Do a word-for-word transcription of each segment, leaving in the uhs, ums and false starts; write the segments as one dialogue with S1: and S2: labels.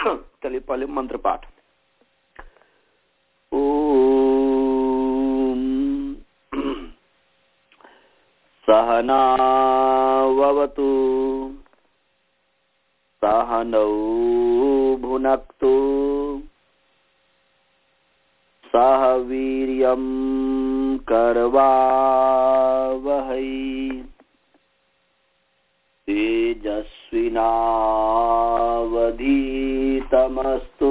S1: चलिए पहले मंत्र पाठ। ओम सहनावतु सहनौ भुनक्तु सह वीर्यं करवावहै तेजस्विनावधीतमस्तु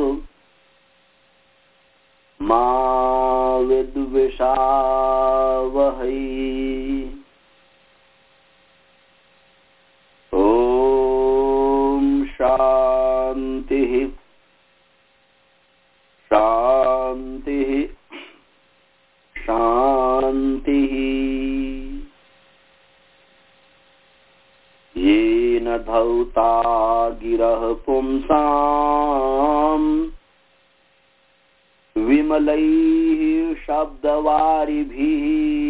S1: मा विद्विषावहै। ओम शांति शांति शांति। येन धौता गिरः पुंसाम् विमलैः शब्दवारिभिः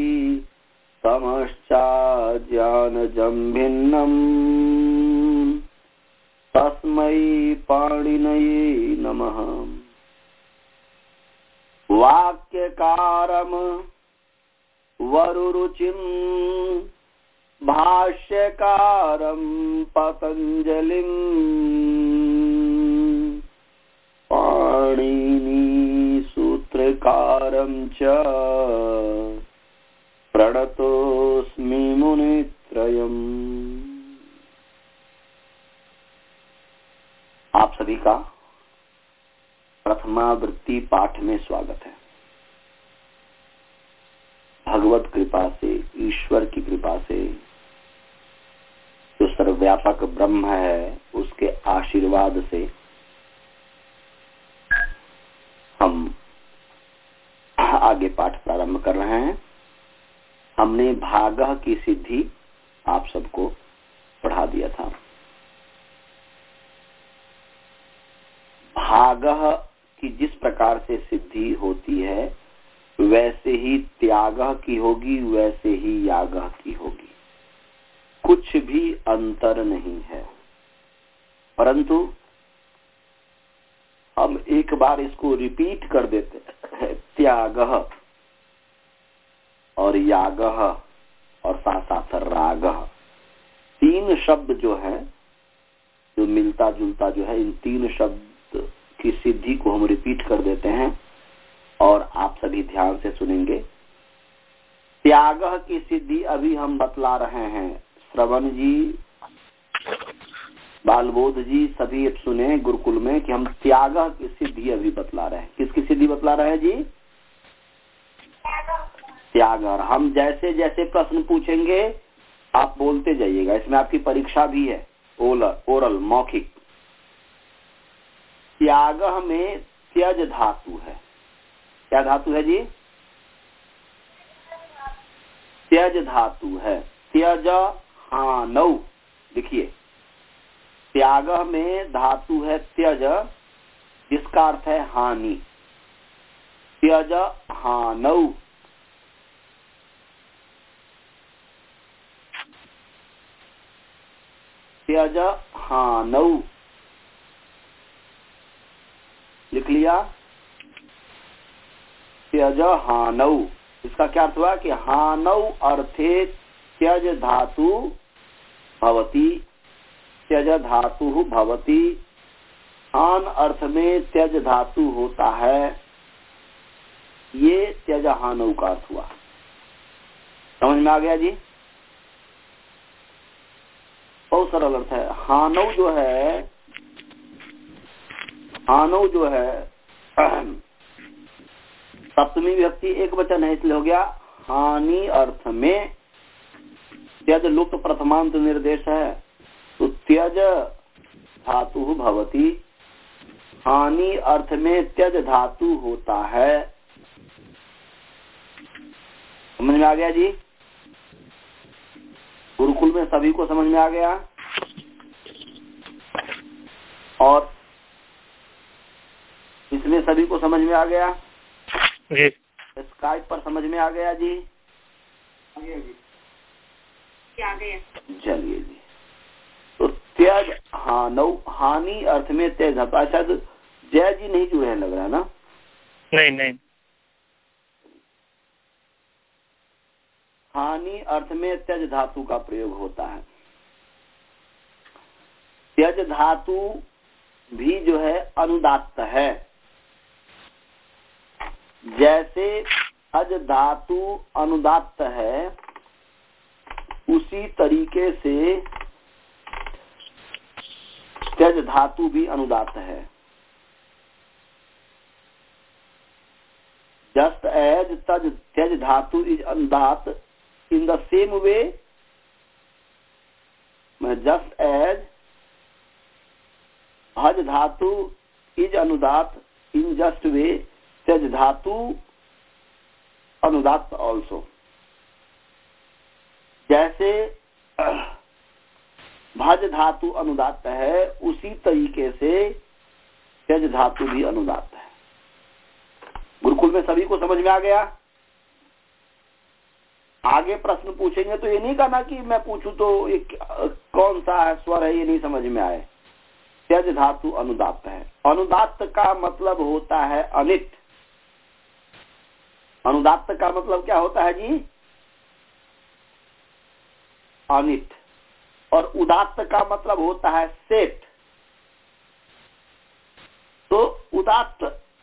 S1: तमश्चाज्ञानजं भिन्नम् तस्मै पाणिनये नमः। वाक्यकारम् वरुरुचिं भाष्यकारं पतंजलिं पाणिनि सूत्रकारं च प्रणतोऽस्मि मुनित्रयम्। आप सभी का प्रथमावृत्ति पाठ में स्वागत है। भगवत कृपा से, ईश्वर की कृपा से, जो सर्वव्यापक ब्रह्म है उसके आशीर्वाद से हम आगे पाठ प्रारंभ कर रहे हैं। हमने भागः की सिद्धि आप सबको पढ़ा दिया था। भागः की जिस प्रकार से सिद्धि होती है वैसे ही त्यागः की होगी, वैसे ही यागः की होगी, कुछ भी अंतर नहीं है। परंतु हम एक बार इसको रिपीट कर देते हैं, त्यागः और यागः और साथ साथ रागः, तीन शब्द जो है, जो मिलता जुलता जो है, इन तीन शब्द की सिद्धि को हम रिपीट कर देते हैं और आप सभी ध्यान से सुनेंगे। त्यागः की सिद्धि अभी हम बतला रहे हैं। श्रवण जी, बालबोध जी सभी सुने गुरुकुल में कि हम त्यागः की सिद्धि अभी बतला रहे हैं। किसकी सिद्धि बतला रहे हैं जी? त्यागः। हम जैसे जैसे प्रश्न पूछेंगे आप बोलते जाइएगा। इसमें आपकी परीक्षा भी है, ओरल मौखिक। त्यागः में त्यज धातु है। क्या धातु है जी? त्यज धातु है। त्यज हानौ, देखिए त्यागः में धातु है त्यज, जिसका अर्थ है हानि। त्यज हानौ। त्यज हानौ लिख लिया। त्यज हानौ, इसका क्या अर्थ हुआ कि हानौ अर्थे त्यज धातु भवति, त्यज धातु भवति। हान अर्थ में त्यज धातु होता है, ये त्यज हानौ का अर्थ हुआ। समझ में आ गया जी? बहुत सरल अर्थ है। हानौ जो है, हानौ जो है सप्तमी विभक्ति एक वचन है, इसलिए हो गया हानि अर्थ में। त्यज लुप्त प्रथमांत निर्देश है, तो त्यज धातु भवति। हानि अर्थ में त्यज धातु होता है। समझ में आ गया जी? गुरुकुल में सभी को समझ में आ गया? और इसमें सभी को समझ में आ गया जी? स्काइप पर समझ में आ गया जी? आ गया जी? क्या आ गया? चलिए जी। तो त्यज हानौ, हानि अर्थ में त्यज धातु, शायद जय जी नहीं जुड़े हैं लग रहा है ना?
S2: नहीं नहीं,
S1: हानि अर्थ में त्यज धातु का प्रयोग होता है। त्यज धातु भी जो है अनुदात्त है। जैसे अज धातु अनुदात्त है, उसी तरीके से त्यज धातु भी अनुदात्त है। जस्ट एज तज त्यज धातु इज अनुदात्त, in the same way, just as भज धातु इज अनुदात्त, इन जस्ट वे त्यज धातु अनुदात्त ऑल्सो। जैसे भज धातु अनुदात्त है, उसी तरीके से त्यज धातु भी अनुदात्त है। गुरुकुल में सभी को समझ में आ गया? आगे प्रश्न पूछेंगे तो ये नहीं कहना कि मैं पूछूं तो एक कौन सा है स्वर है, ये नहीं समझ में आए। त्यज धातु अनुदात्त है। अनुदात्त का मतलब होता है अनिट। अनुदात्त का मतलब क्या होता है जी? अनिट। और उदात्त का मतलब होता है सेट। तो उदात्त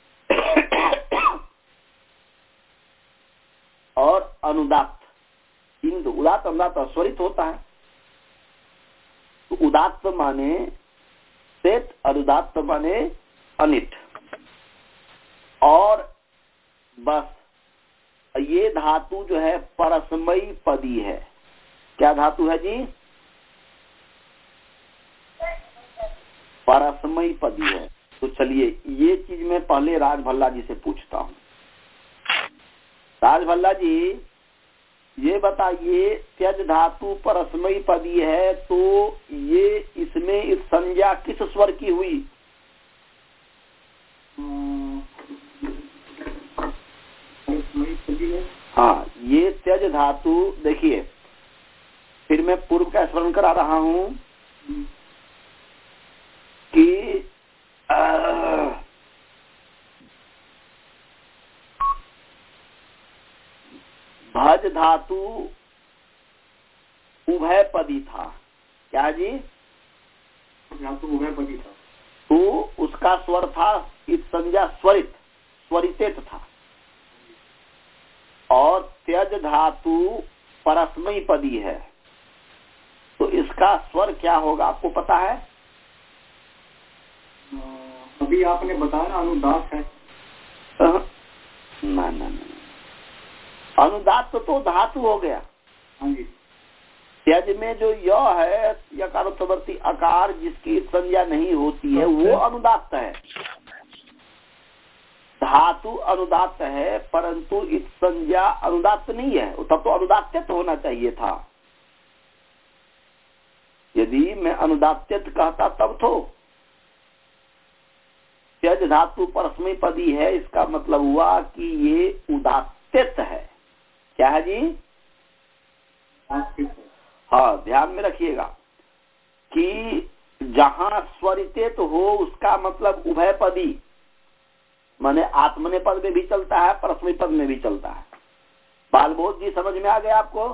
S1: और अनुदात्त, इन उदात्त अनुदात्त स्वरित होता है। तो उदात्त माने सेट, अनुदात्त माने अनिट। और बस ये धातु जो है परस्मयी पदी है। क्या धातु है जी? परस्मयी पदी है। तो चलिए ये चीज मैं पहले राज भल्ला जी से पूछता हूँ। राज भल्ला जी ये बताइए, त्यज धातु परस्मयी पदी है तो ये इसमें इस संज्ञा किस स्वर की हुई? हाँ, ये त्यज धातु देखिए, फिर मैं पूर्व का स्मरण करा रहा हूं कि भज धातु उभय पदी था। क्या जी? धातु उभय पदी था, तो उसका स्वर था इस संज्ञा स्वरित, स्वरितेत था। और त्यज धातु परस्मयी पदी है, तो इसका स्वर क्या होगा आपको पता है?
S3: अभी आपने बताया ना अनुदात्त है।
S1: ना ना ना, अनुदात्त तो धातु हो गया।
S3: हाँ जी।
S1: त्यज में जो य है, यकारोत्तरवर्ती आकार जिसकी संज्ञा नहीं होती है, वो अनुदात्त है। धातु अनुदात्त है, परंतु इस संज्ञा अनुदात्त नहीं है। तब तो अनुदात्त होना चाहिए था। यदि मैं अनुदात्त कहता तब तो। त्यज धातु परस्मयी पदी है, इसका मतलब हुआ कि ये उदात्त है। क्या है जी? हाँ, ध्यान में रखिएगा कि जहां स्वरितेत हो उसका मतलब उभय पदी, माने आत्मने पद में भी चलता है, परस्मयी पद में भी चलता है। बालबोध जी समझ में आ गया आपको?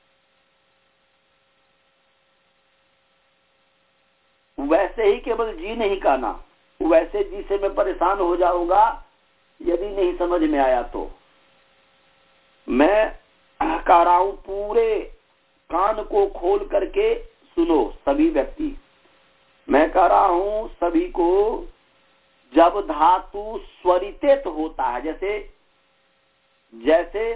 S1: वैसे ही केवल जी नहीं कहना, वैसे जी से मैं परेशान हो जाऊंगा यदि नहीं समझ में आया तो। मैं कह रहा हूं, पूरे कान को खोल करके सुनो सभी व्यक्ति। मैं कह रहा हूं सभी को, जब धातु स्वरितेत होता है, जैसे जैसे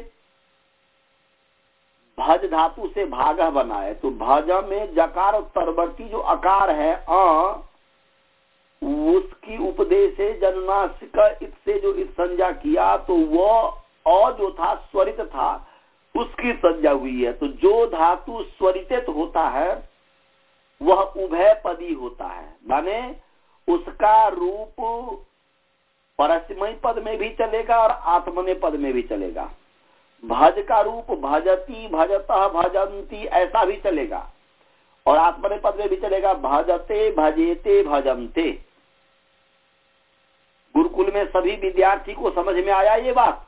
S1: भज धातु से भागह बना है, तो भज में जकार और तरवर्ती जो आकार है अ, उसकी उपदेश से जन्मासिक से जो इस संज्ञा किया, तो वो अ जो था स्वरित था, उसकी संज्ञा हुई है। तो जो धातु स्वरितित होता है वह उभय पदी होता है, माने उसका रूप परस्मयी पद में भी चलेगा और आत्मने पद में भी चलेगा। भज का रूप भजती, भजतः, भजंती ऐसा भी चलेगा। और आत्मनेपद में भी चलेगा भजते भजेते भजन्ते। गुरुकुल में सभी विद्यार्थी को समझ में आया ये बात?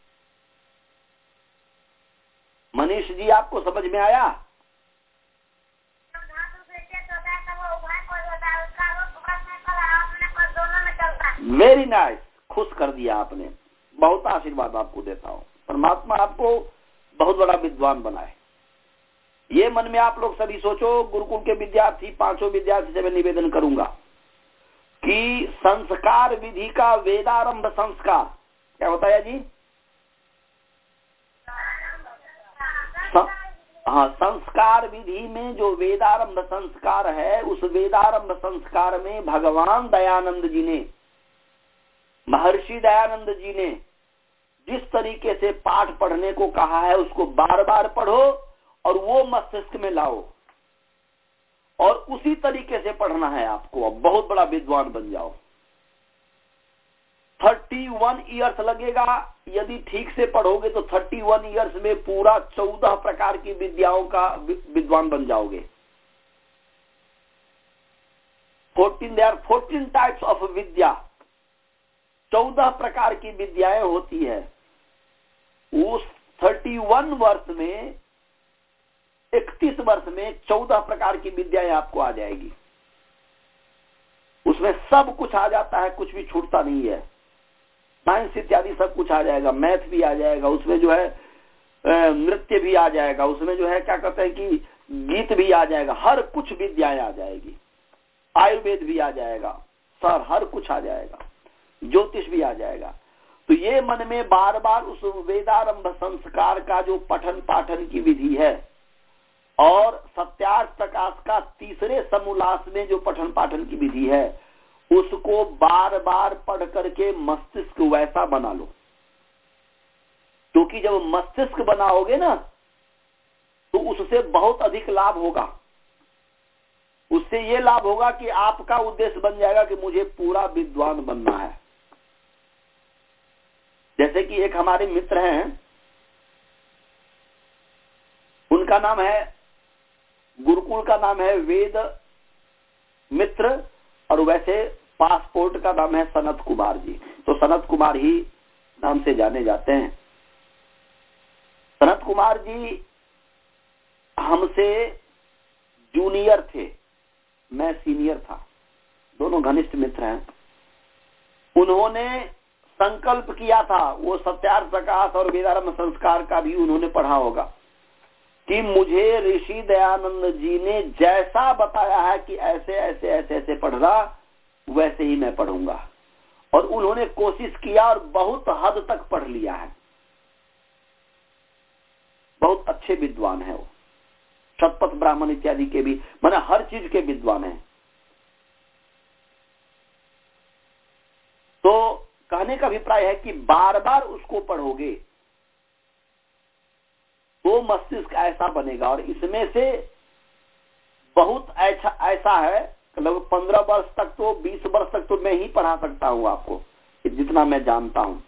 S1: मनीष जी आपको समझ में आया? वेरी नाइस, खुश कर दिया आपने, बहुत आशीर्वाद आपको देता हूँ। परमात्मा आपको बहुत बड़ा विद्वान बनाए। ये मन में आप लोग सभी सोचो। गुरुकुल के विद्यार्थी, पांचों विद्यार्थी से मैं निवेदन करूंगा कि संस्कार विधि का वेदारंभ संस्कार क्या होता है जी? हाँ, संस्कार विधि में जो वेदारंभ संस्कार है, उस वेदारंभ संस्कार में भगवान दयानंद जी ने, महर्षि दयानंद जी ने जिस तरीके से पाठ पढ़ने को कहा है, उसको बार बार पढ़ो और वो मस्तिष्क में लाओ और उसी तरीके से पढ़ना है आपको। अब बहुत बड़ा विद्वान बन जाओ। थर्टी वन ईयर्स लगेगा, यदि ठीक से पढ़ोगे तो थर्टी वन ईयर्स में पूरा चौदह प्रकार की विद्याओं का विद्वान बन जाओगे। Fourteen there fourteen types of विद्या, चौदह प्रकार की विद्याएं होती है। उस थर्टी वन वर्ष में, इकतीस वर्ष में चौदह प्रकार की विद्याएं आपको आ जाएगी। उसमें सब कुछ आ जाता है, कुछ भी छूटता नहीं है। साइंस इत्यादि सब कुछ आ जाएगा, मैथ भी आ जाएगा, उसमें जो है नृत्य भी आ जाएगा, उसमें जो है क्या कहते हैं कि गीत भी आ जाएगा, हर कुछ विद्याएं आ जाएगी। आयुर्वेद भी आ जाएगा, सर हर कुछ आ जाएगा, ज्योतिष भी आ जाएगा। तो ये मन में बार बार उस वेदारंभ संस्कार का जो पठन पाठन की विधि है और सत्यार्थ प्रकाश का तीसरे समोल्लास में जो पठन पाठन की विधि है, उसको बार बार पढ़ करके मस्तिष्क वैसा बना लो। क्योंकि जब मस्तिष्क बनाओगे ना तो उससे बहुत अधिक लाभ होगा। उससे ये लाभ होगा कि आपका उद्देश्य बन जाएगा कि मुझे पूरा विद्वान बनना है। जैसे कि एक हमारे मित्र हैं, उनका नाम है, गुरुकुल का नाम है वेद मित्र और वैसे पासपोर्ट का नाम है सनत कुमार जी। तो सनत कुमार ही नाम से जाने जाते हैं। सनत कुमार जी हमसे जूनियर थे, मैं सीनियर था, दोनों घनिष्ठ मित्र हैं। उन्होंने संकल्प किया था, वो सत्यार्थ प्रकाश और वेदारंभ संस्कार का भी उन्होंने पढ़ा होगा, कि मुझे ऋषि दयानंद जी ने जैसा बताया है कि ऐसे ऐसे ऐसे ऐसे पढ़ना, वैसे ही मैं पढ़ूंगा। और उन्होंने कोशिश किया और बहुत हद तक पढ़ लिया है। बहुत अच्छे विद्वान है वो, शतपथ ब्राह्मण इत्यादि के भी, माने हर चीज के विद्वान है। तो कहने का अभिप्राय है कि बार बार उसको पढ़ोगे तो मस्तिष्क ऐसा बनेगा। और इसमें से बहुत ऐसा ऐसा है, लगभग पंद्रह वर्ष तक तो, बीस वर्ष तक तो मैं ही पढ़ा सकता हूं आपको, जितना मैं जानता हूं।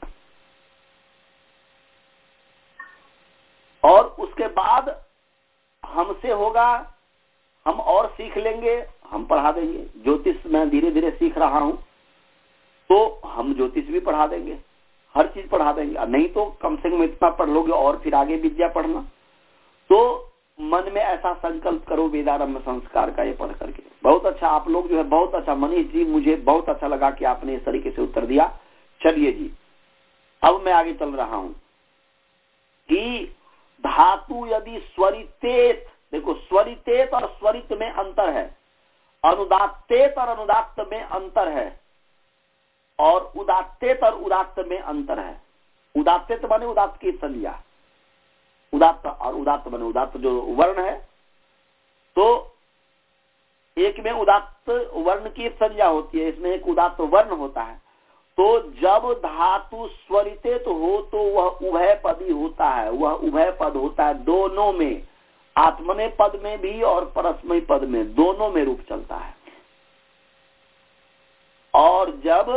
S1: और उसके बाद हमसे होगा, हम और सीख लेंगे, हम पढ़ा देंगे। ज्योतिष मैं धीरे धीरे सीख रहा हूं, तो हम ज्योतिष भी पढ़ा देंगे, हर चीज पढ़ा देंगे। नहीं तो कम से कम इतना पढ़ लोगे और फिर आगे विद्या पढ़ना। तो मन में ऐसा संकल्प करो वेदारंभ संस्कार का ये पढ़ करके। बहुत अच्छा, आप लोग जो है बहुत अच्छा। मनीष जी, मुझे बहुत अच्छा लगा कि आपने इस तरीके से उत्तर दिया। चलिए जी, अब मैं आगे चल रहा हूं कि धातु यदि स्वरितेत, देखो स्वरितेत और स्वरित में अंतर है, अनुदात्तेत और अनुदात्त में अंतर है, और उदात्तेत और उदात्त में अंतर है। उदात्तेत माने उदात्त की संज्ञा, उदात्त और उदात्त माने उदात्त जो वर्ण है। तो एक में उदात्त वर्ण की संज्ञा होती है, इसमें एक उदात्त वर्ण होता है। तो जब धातु स्वरितेत हो तो वह उभय पदी होता है, वह उभय पद होता है दोनों में, आत्मने पद में भी और परस्मय पद में, दोनों में रूप चलता है। और जब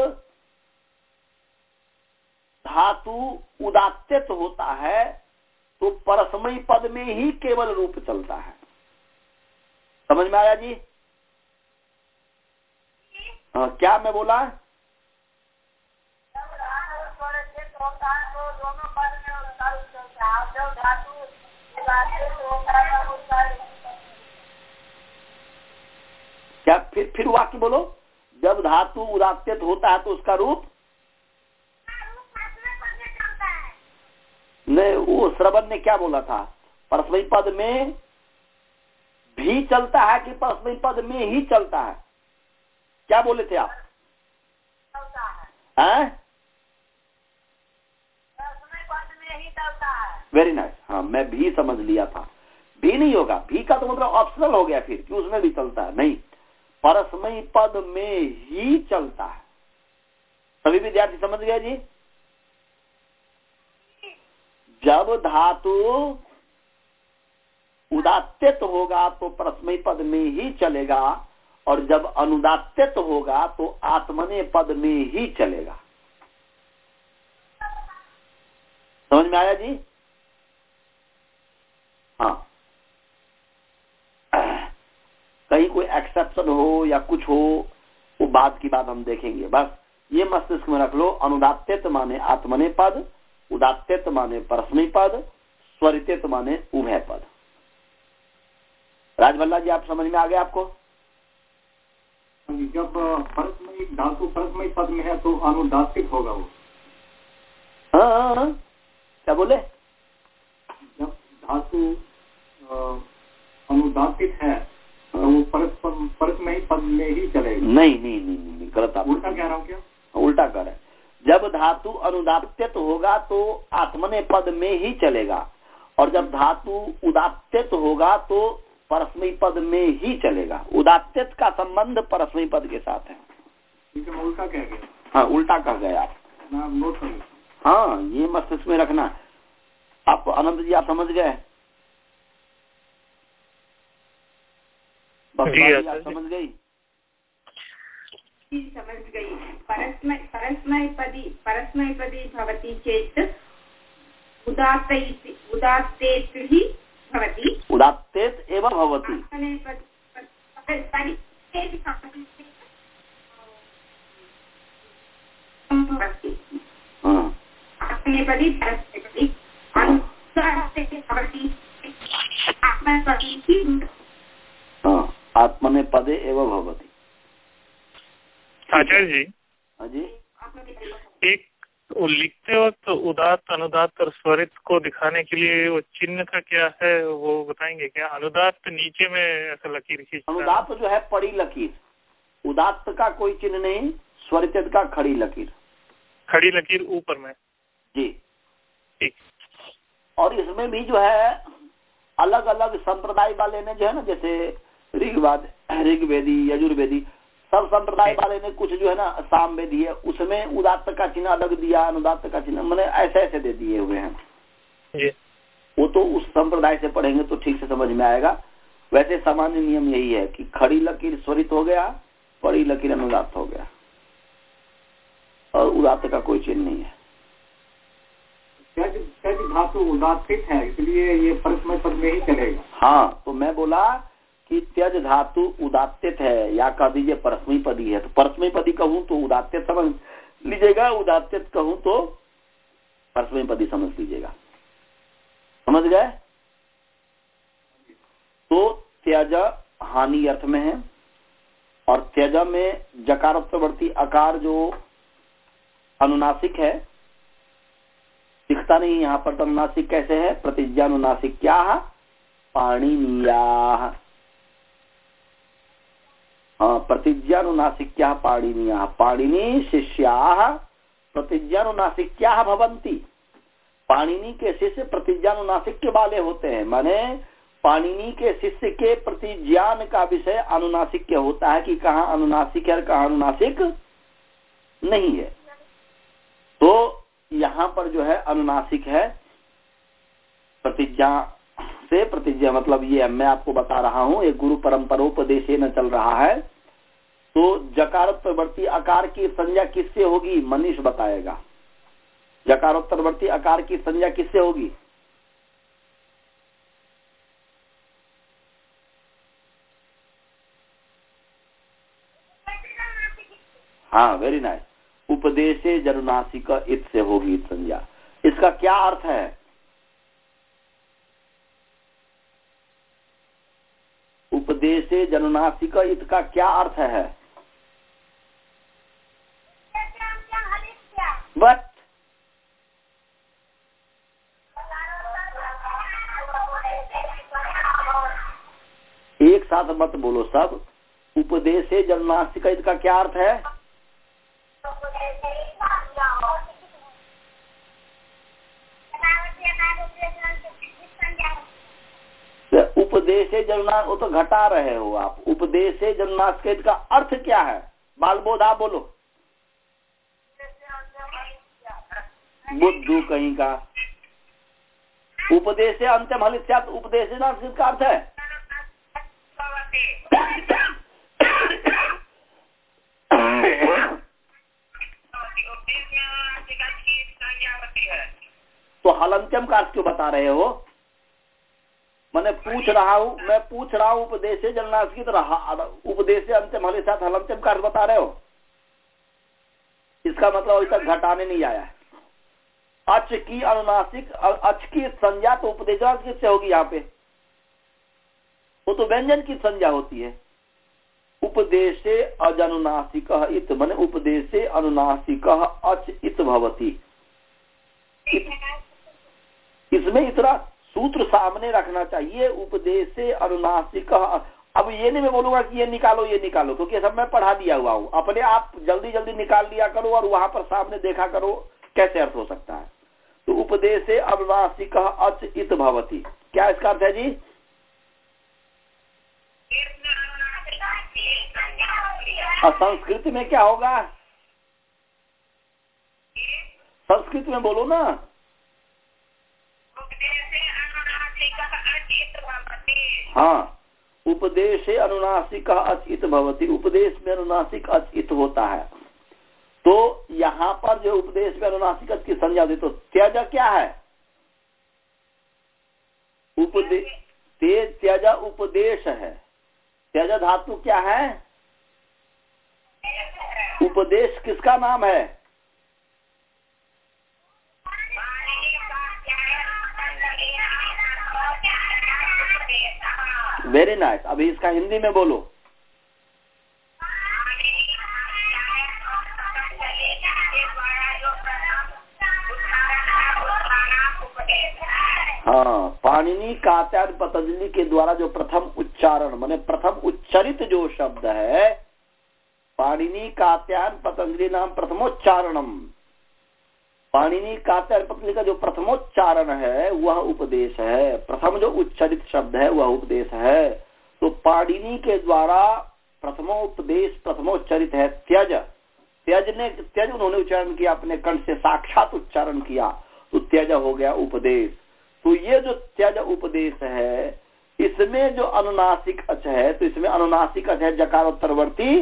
S1: धातु उदात्तित होता है तो परस्मय पद में ही केवल रूप चलता है। समझ में आया जी? हाँ, क्या मैं बोला? क्या फिर फिर वाक्य बोलो। जब धातु उदात्त होता है तो उसका रूप नहीं, वो श्रवण ने क्या बोला था? परस्मयी पद में भी चलता है कि परस्मयी पद में ही चलता है? क्या बोले थे आप? हैं? Very nice. हाँ, मैं भी समझ लिया था। भी नहीं होगा, भी का तो मतलब ऑप्शनल हो गया फिर कि उसमें भी चलता है। नहीं, परस्मयी पद में ही चलता है। सभी विद्यार्थी समझ गए जी? जब धातु उदात्त होगा तो परस्मयी पद में ही चलेगा, और जब अनुदात्त होगा तो आत्मने पद में ही चलेगा। समझ में आया जी? हाँ, कहीं कोई एक्सेप्शन हो या कुछ हो, वो बात की बात हम देखेंगे। बस ये मस्तिष्क में रख लो। अनुदात्त माने आत्मने पद, उदात्त माने परस्मयी पद, स्वरित माने उभय पद। राजभल्ला जी, आप समझ में आ गया आपको?
S3: जब परस्मयी धातु परस्मयी पद में है तो अनुदात्त होगा वो।
S1: हाँ, हाँ, क्या बोले?
S3: जब धातु अनुदात्त है तो वो परस्मयी पद में ही चलेगा।
S1: नहीं नहीं नहीं, नहीं गलत। आप
S3: उल्टा कह रहा हूँ क्या?
S1: उल्टा कर रहे। जब धातु अनुदात्त होगा तो आत्मने पद में ही चलेगा, और जब धातु उदात्त होगा तो परस्मयी पद में ही चलेगा। उदात्त का संबंध परस्मयी पद के साथ है।
S3: ठीक है, मैं उल्टा कह गया।
S1: हाँ, उल्टा कह गए आप।
S3: मैं नोट कर लूँ।
S1: हाँ, ये मस्तिष्क में रखना। आप अनंत जी, आप समझ गए?
S2: जी,
S1: आप समझ गई?
S4: समझ गई। परस्मै परस्मैपदी परस्मैपदी भवति चेत् उदात्त उदात्तेत् हि भवति।
S1: उदात्तेत् एव भवति। हाँ,
S4: आत्मनेपदी परस्मैपदी अनुदात्ते भवति।
S1: हाँ, आत्मने पदे एव भवति।
S2: आचार्य जी,
S1: हाँ जी,
S2: एक वो लिखते वक्त उदात्त अनुदात्त और स्वरित को दिखाने के लिए वो चिन्ह का क्या है वो बताएंगे क्या? अनुदात्त नीचे में ऐसा लकीर खींचता है।
S1: अनुदात्त जो है पड़ी लकीर, उदात्त का कोई चिन्ह नहीं, स्वरित का खड़ी लकीर।
S2: खड़ी लकीर ऊपर में।
S1: जी,
S2: ठीक।
S1: और इसमें भी जो है अलग अलग संप्रदाय वाले ने जो है ना, जैसे ऋग्वेद ऋग्वेदी यजुर्वेदी सब संप्रदाय वाले ने कुछ जो है ना सामवेदी है, उसमें उदात्त का चिन्ह अलग दिया, अनुदात्त का चिन्ह मैंने ऐसे ऐसे दे दिए हुए हैं।
S2: जी।
S1: वो तो उस संप्रदाय से पढ़ेंगे तो ठीक से समझ में आएगा। वैसे सामान्य नियम यही है कि खड़ी लकीर स्वरित हो गया, पड़ी लकीर अनुदात्त हो गया, और उदात्त का कोई चिन्ह नहीं है।
S3: धातु उदात्तित है, इसलिए ये परस्मय पद में ही चलेगा।
S1: हाँ, तो मैं बोला कि त्यज धातु उदात्तित है, या कह दीजिए परस्मयी पदी है। तो परस्मयी पदी कहूँ तो उदात्तित समझ लीजिएगा, उदात्तित कहूँ तो परस्मयी पदी समझ लीजिएगा। समझ गए? तो त्यज हानि अर्थ में है, और त्यज में जकारोत्तरवर्ती आकार जो अनुनासिक है, दिखता नहीं यहाँ पर। तो अनुनासिक कैसे है? प्रतिज्ञानुनासिक क्या है? पाणिनीया। हाँ, प्रतिज्ञानुनासिक क्या? पाणिनीया। पाणिनी शिष्या प्रतिज्ञानुनासिक क्या भवंती। पाणिनी के शिष्य प्रतिज्ञानुनासिक के वाले होते हैं, माने पाणिनी के शिष्य के प्रतिज्ञान का विषय अनुनासिक के होता है कि कहाँ अनुनासिक है और कहाँ अनुनासिक नहीं है। तो यहाँ पर जो है अनुनासिक है। प्रतिज्ञा से प्रतिज्ञा मतलब ये मैं आपको बता रहा हूँ, एक गुरु परंपरोपदेश न चल रहा है। तो जकारोत्तरवर्ती आकार की संज्ञा किससे होगी? मनीष बताएगा। जकारोत्तरवर्ती आकार की संज्ञा किससे होगी? हाँ, वेरी नाइस। उपदेशे जनुनासिक इत से होगी इत संज्ञा। इसका क्या अर्थ है? उपदेशे जनुनासिक इत का क्या अर्थ है? बट एक साथ मत बोलो सब। उपदेशे जनुनासिक इत का क्या अर्थ है? उपदेशे जनुना, वो तो घटा रहे हो आप। उपदेशे जनुनासिक का अर्थ क्या है? बाल बोध आप बोलो। बुद्धू कहीं का। उपदेशे अंत्यम हलिष्यात्, उपदेशे जनुनासिक का अर्थ है तो हलंत्यम का अर्थ क्यों बता रहे हो? मैंने पूछ रहा हूँ मैं पूछ रहा हूँ उपदेशे जनुनासिक उपदेशे अंत्यम हलिष्यात् हलंत्यम का अर्थ बता रहे हो। इसका मतलब अभी तक घटाने नहीं आया है। अच की अनुनासिक, अच की संज्ञा तो उपदेशनासिक से होगी यहाँ पे, वो तो व्यंजन की संज्ञा होती है। उपदेशे अजनुनासिक इत माने उपदेशे अनुनासिक अच इत भवति। इसमें इतना सूत्र सामने रखना चाहिए। उपदेशे अनुनासिक। अब ये नहीं मैं बोलूंगा कि ये निकालो ये निकालो, क्योंकि सब मैं पढ़ा दिया हुआ हूँ। अपने आप जल्दी जल्दी निकाल लिया करो और वहां पर सामने देखा करो कैसे अर्थ हो सकता है। तो उपदेशे अनुनासिक अच इत भवति, क्या इसका अर्थ है जी? और संस्कृत में क्या होगा? संस्कृत में बोलो ना। हाँ, उपदेशे अनुनासिक अचित भवति। उपदेश में अनुनासिक अचित होता है। तो यहाँ पर जो उपदेश में अनुनासिक अच की संज्ञा दे, तो त्यज क्या है? उपदेश ते त्यज उपदेश है। त्यज धातु क्या है? उपदेश किसका नाम है? Very nice. अभी इसका हिंदी में बोलो। हाँ, पाणिनि कात्यायन पतंजलि के द्वारा जो प्रथम उच्चारण माने प्रथम उच्चरित जो शब्द है, पाणिनि कात्यायन पतंजलि नाम प्रथमोच्चारणम। पाणिनि कात्यायन पतंजलि का जो प्रथमोच्चारण है वह उपदेश है। प्रथम जो उच्चरित शब्द है वह उपदेश है। तो पाणिनि के द्वारा प्रथमोपदेश प्रथमोच्चरित है त्यज। त्यज ने त्यज उन्होंने उच्चारण किया, अपने कंठ से साक्षात उच्चारण किया, तो त्यज हो गया उपदेश। तो ये जो त्यज उपदेश है, इसमें जो अनुनासिक अच है, तो इसमें अनुनासिक अच है जकारोत्तरवर्ती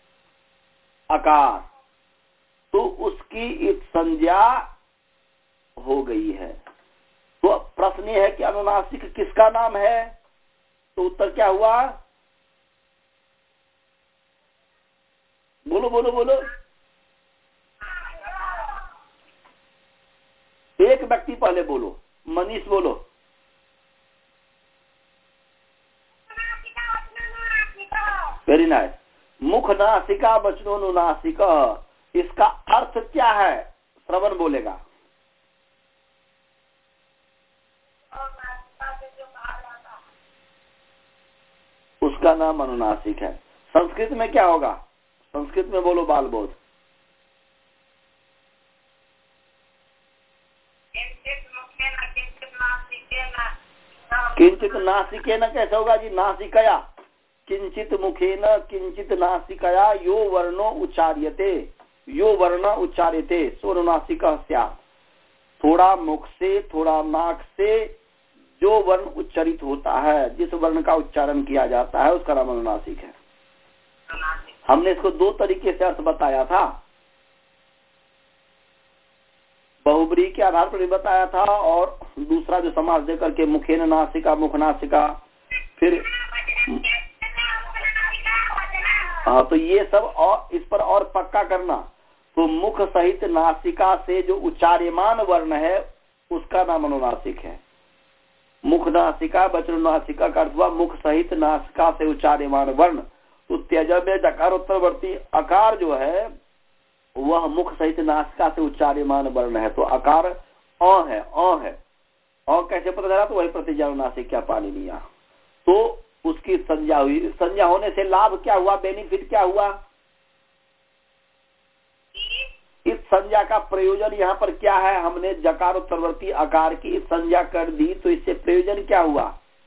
S1: अकार, तो उसकी एक संज्ञा हो गई है। तो प्रश्न है कि अनुनासिक किसका नाम है? तो उत्तर क्या हुआ? बोलो बोलो बोलो। एक व्यक्ति पहले बोलो। मनीष बोलो। Very nice. मुख नासिका वचनो नुनासिक, इसका अर्थ क्या है? श्रवण बोलेगा। उसका नाम अनुनासिक है। संस्कृत में क्या होगा? संस्कृत में बोलो बाल बोध। किंचित नासिकेन कैसे होगा जी? नासिकया किंचित मुखेन किंचित नासिकया यो वर्णो उच्चार्यते, यो वर्ण उच्चार्यते सो अनुनासिकः स्यात्। थोड़ा मुख से थोड़ा नाक से जो वर्ण उच्चारित होता है, जिस वर्ण का उच्चारण किया जाता है, उसका नाम अनुनासिक है। हमने इसको दो तरीके से अर्थ बताया था। बहुब्री के आधार पर भी बताया था, और दूसरा जो समास देकर के मुखेन नासिका मुख नासिका, फिर हाँ, तो ये सब और इस पर और पक्का करना। तो मुख सहित नासिका से जो उच्चार्यमान वर्ण है उसका नाम अनुनासिक है। मुख नासिका वचन नासिका का अर्थ हुआ मुख सहित नासिका से उच्चार्यमान वर्ण। तो त्यज में जकार उत्तरवर्ती अकार जो है वह मुख सहित नासिका से उच्चार्यमान वर्ण है। तो अकार अ है, अ है। अ कैसे पता चला? तो वही प्रतिज्ञानुनासिक क्या पानी लिया, तो उसकी संज्ञा हुई। संज्ञा होने से लाभ क्या हुआ, बेनिफिट क्या हुआ? इस संज्ञा का प्रयोजन यहाँ पर क्या है? हमने जकार उत्तरवर्ती आकार की संज्ञा कर दी, तो इससे प्रयोजन क्या हुआ?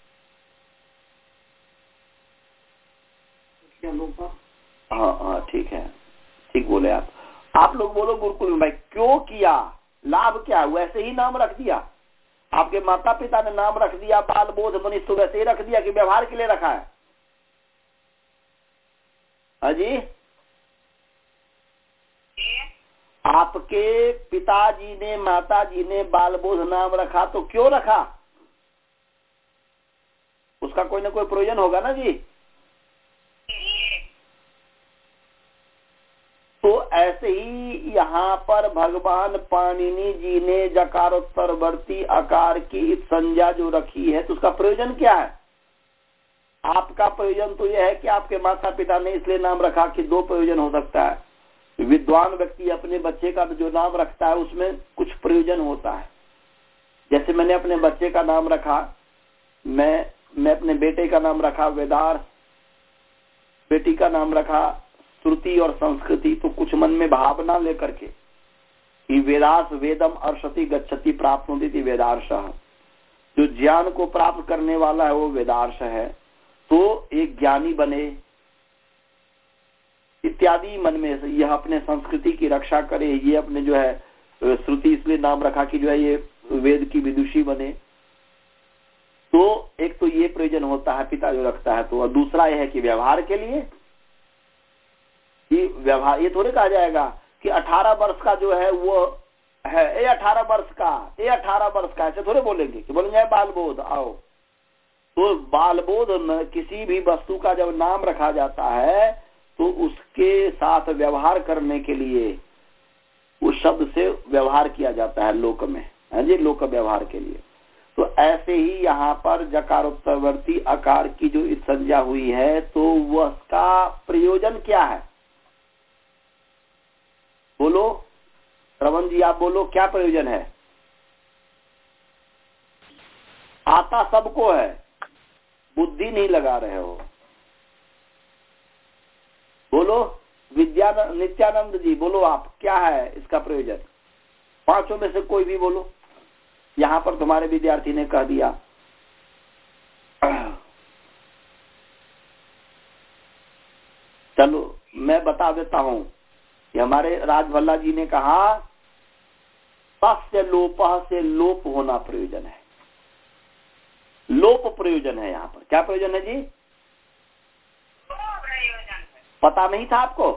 S1: हाँ हाँ ठीक है, ठीक बोले आप। आप लोग बोलो गुरुकुल में भाई क्यों किया, लाभ क्या हुआ? ऐसे ही नाम रख दिया, आपके माता पिता ने नाम रख दिया बाल बोध मनीष, तो वैसे ही रख दिया कि व्यवहार के लिए रखा है? हाँ जी, आपके पिताजी ने माताजी ने बाल बोध नाम रखा तो क्यों रखा? उसका कोई ना कोई प्रयोजन होगा ना जी। तो ऐसे ही यहाँ पर भगवान पाणिनि जी ने जकारोत्तरवर्ती आकार की संज्ञा जो रखी है तो उसका प्रयोजन क्या है? आपका प्रयोजन तो यह है कि आपके माता पिता ने इसलिए नाम रखा कि दो प्रयोजन हो सकता है। विद्वान व्यक्ति अपने बच्चे का जो नाम रखता है उसमें कुछ प्रयोजन होता है। जैसे मैंने अपने बच्चे का नाम रखा, मैं मैं अपने बेटे का नाम रखा वेदार, बेटी का नाम रखा श्रुति और संस्कृति, तो कुछ मन में भावना लेकर के कि वेदास वेदम अर्षति गच्छति प्राप्त होती वेदार्शः, जो ज्ञान को प्राप्त करने वाला है वो वेदार्श है, तो एक ज्ञानी बने इत्यादि मन में यह अपने संस्कृति की रक्षा करे। ये अपने जो है श्रुति इसलिए नाम रखा कि जो है ये वेद की विदुषी बने। तो एक तो ये प्रयोजन होता है पिता जो रखता है। तो दूसरा यह है कि व्यवहार के लिए, कि व्यवहार ये थोड़े कहा जाएगा कि अठारह वर्ष का जो है वो है ए अठारह वर्ष का ए अठारह वर्ष का, ऐसे थोड़े बोलेंगे कि बोलेंगे बालबोध आओ। तो बालबोध में किसी भी वस्तु का जब नाम रखा जाता है तो उसके साथ व्यवहार करने के लिए उस शब्द से व्यवहार किया जाता है लोक में, है जी, लोक व्यवहार के लिए। तो ऐसे ही यहाँ पर जकारोत्तरवर्ती आकार की जो संज्ञा हुई है तो वह उसका प्रयोजन क्या है? बोलो श्रवण जी, आप बोलो क्या प्रयोजन है? आता सबको है, बुद्धि नहीं लगा रहे हो। बोलो विद्या नित्यानंद जी, बोलो आप क्या है इसका प्रयोजन? पांचों में से कोई भी बोलो। यहाँ पर तुम्हारे विद्यार्थी ने कह दिया। चलो मैं बता देता हूं कि हमारे राजभल्ला जी ने कहा तस्य लोपः से लोप होना प्रयोजन है। लोप प्रयोजन है। यहाँ पर क्या प्रयोजन है जी? पता नहीं था आपको?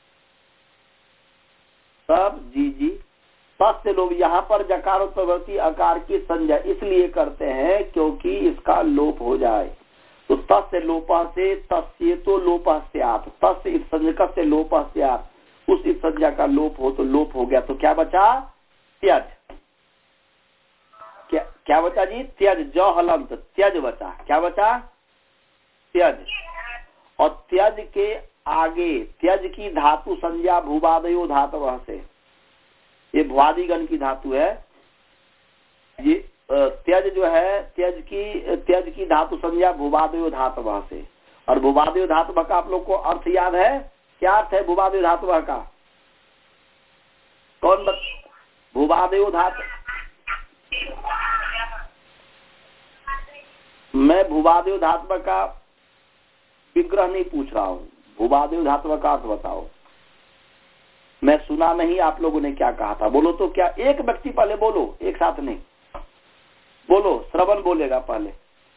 S1: सब जी जी तस्य लोप, यहाँ पर जकारोत्तरवर्ती आकार की संज्ञा इसलिए करते हैं क्योंकि इसका लोप हो जाए। तो तस्य लोपः से तस्य तो लोपः स्यात्, तस्य इस संज्ञा से लोपः स्यात्, उस इस संज्ञा का लोप हो तो लोप हो गया। तो क्या बचा? त्यज। क्या क्या बचा जी? त्यज। ज हलंत त्यज बचा। क्या बचा? त्यज। और त्यज के आगे त्यज की धातु संज्ञा भूवादयो धातवः से, ये भुवादिगण की धातु है। ये त्यज जो है त्यज की त्यज की धातु संज्ञा भूवादयो धातवः से। और भूवादयो धातवः का आप लोग को अर्थ याद है? क्या अर्थ है भूवादयो धातवः का? कौन बत... भूवादयो धातु, मैं भूवादयो धातवः का विग्रह नहीं पूछ रहा हूँ, भूवादयो धातवः का अर्थ बताओ। मैं सुना नहीं आप लोगों ने क्या कहा था। बोलो तो क्या? एक व्यक्ति पहले बोलो, एक साथ नहीं बोलो। श्रवण बोलेगा पहले।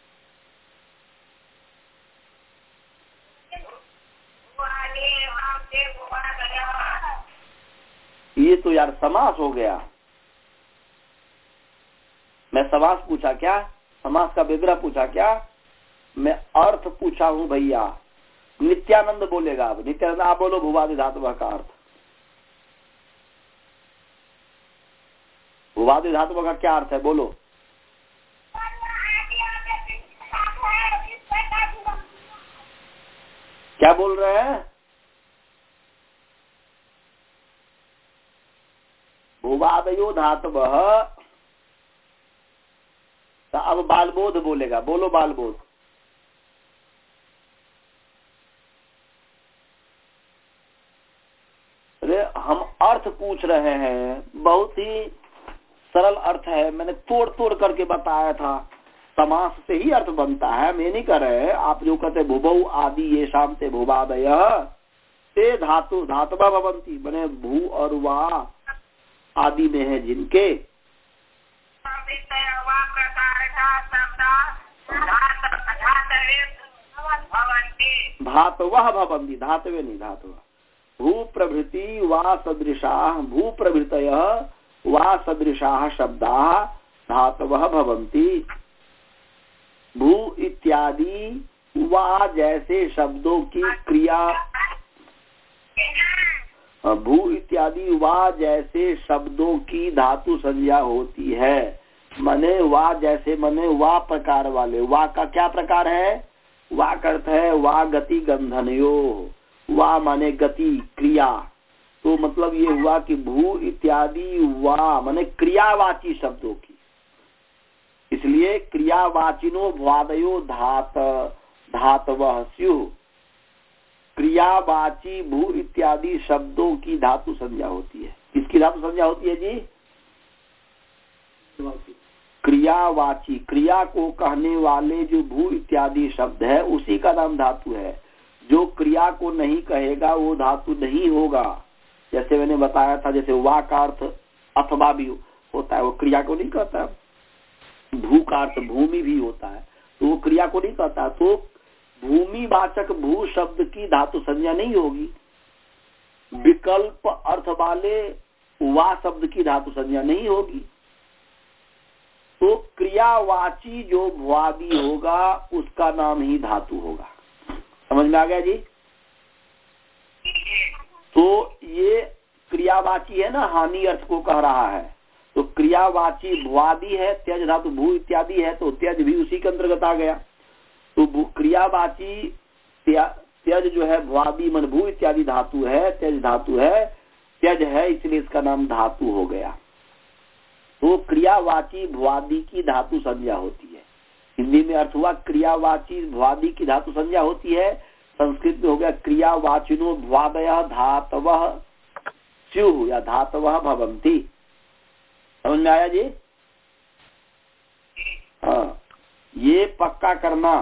S1: ये तो यार समास हो गया। मैं समास पूछा क्या? समास का विग्रह पूछा क्या? मैं अर्थ पूछा हूं भैया। नित्यानंद बोलेगा। अब नित्यानंद आप बोलो भूवादि धातु का अर्थ। भूवादि धातु का क्या अर्थ है, बोलो। क्या बोल रहे हैं? भूवादयो धातवः। अब बालबोध बोलेगा, बोलो बालबोध। अरे हम अर्थ पूछ रहे हैं, बहुत ही सरल अर्थ है, मैंने तोड़ तोड़ करके बताया था। समास से ही अर्थ बनता है, हम ये नहीं कर रहे। आप जो कहते भूभौ आदि ये शाम से भूवादय ते धातु धातुवा भवंती, बने भू और वा आदि में है जिनके धातवः भवन्ति, धातवे नहीं धातुवा। भू प्रभृति वा सदृशाः, भू प्रभृतयः वा सदृशाः शब्दाः धातवः भवन्ति। भू इत्यादि वा जैसे शब्दों की क्रिया, भू इत्यादि वा जैसे शब्दों की धातु संज्ञा होती है। मने वा जैसे, मने वा प्रकार वाले। वा का क्या प्रकार है? वा का अर्थ है वा गति गंधनयो। वा माने गति, क्रिया। तो मतलब ये हुआ कि भू इत्यादि वा माने क्रियावाची शब्दों की, इसलिए क्रियावाचिनो भ्वादयो धात धातवः स्युः। क्रियावाची भू इत्यादि शब्दों की धातु संज्ञा होती है। किसकी धातु संज्ञा होती है जी? क्रियावाची, क्रिया को कहने वाले जो भू इत्यादि शब्द है उसी का नाम धातु है। जो क्रिया को नहीं कहेगा वो धातु नहीं होगा। जैसे मैंने बताया था, जैसे वा का अर्थ अथवा भी होता है, वो क्रिया को नहीं कहता। भू का अर्थ भूमि भी होता है, तो वो क्रिया को नहीं कहता। तो भूमि वाचक भू शब्द की धातु संज्ञा नहीं होगी। विकल्प अर्थ वाले वा शब्द की धातु संज्ञा नहीं होगी। तो क्रियावाची जो भ्वादि होगा उसका नाम ही धातु होगा। समझ में आ गया जी? तो ये क्रियावाची है ना, हानि अर्थ को कह रहा है। तो क्रियावाची भ्वादि है, त्यज धातु भू इत्यादि है, तो त्यज भी उसी के अंतर्गत आ गया। तो क्रियावाची त्यज जो है भ्वादि मन भू इत्यादि धातु है, त्यज धातु है, त्यज है, इसलिए इसका नाम धातु हो गया। तो क्रियावाची भ्वादि की धातु संज्ञा होती है। हिंदी में अर्थ हुआ क्रियावाची भ्वादि की धातु संज्ञा होती है। संस्कृत में हो गया क्रियावाचिनो भ्वादयः धातवः स्युः या धातवः भवन्ति। समझ में आया जी? हाँ, ये पक्का करना।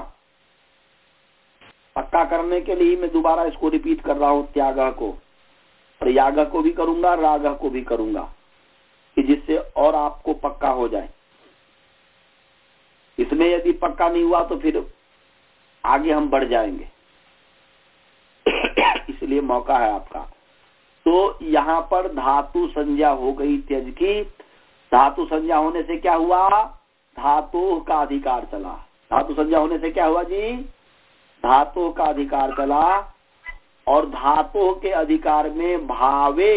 S1: पक्का करने के लिए मैं दोबारा इसको रिपीट कर रहा हूँ, त्याग को, और याग को भी करूंगा, राग को भी करूंगा, कि जिससे और आपको पक्का हो जाए। इसमें यदि पक्का नहीं हुआ तो फिर आगे हम बढ़ जाएंगे, इसलिए मौका है आपका। तो यहाँ पर धातु संज्ञा हो गई त्यज की। धातु संज्ञा होने से क्या हुआ? धातु का अधिकार चला। धातु संज्ञा होने से क्या हुआ जी? धातु का अधिकार चला। और धातु के अधिकार में भावे,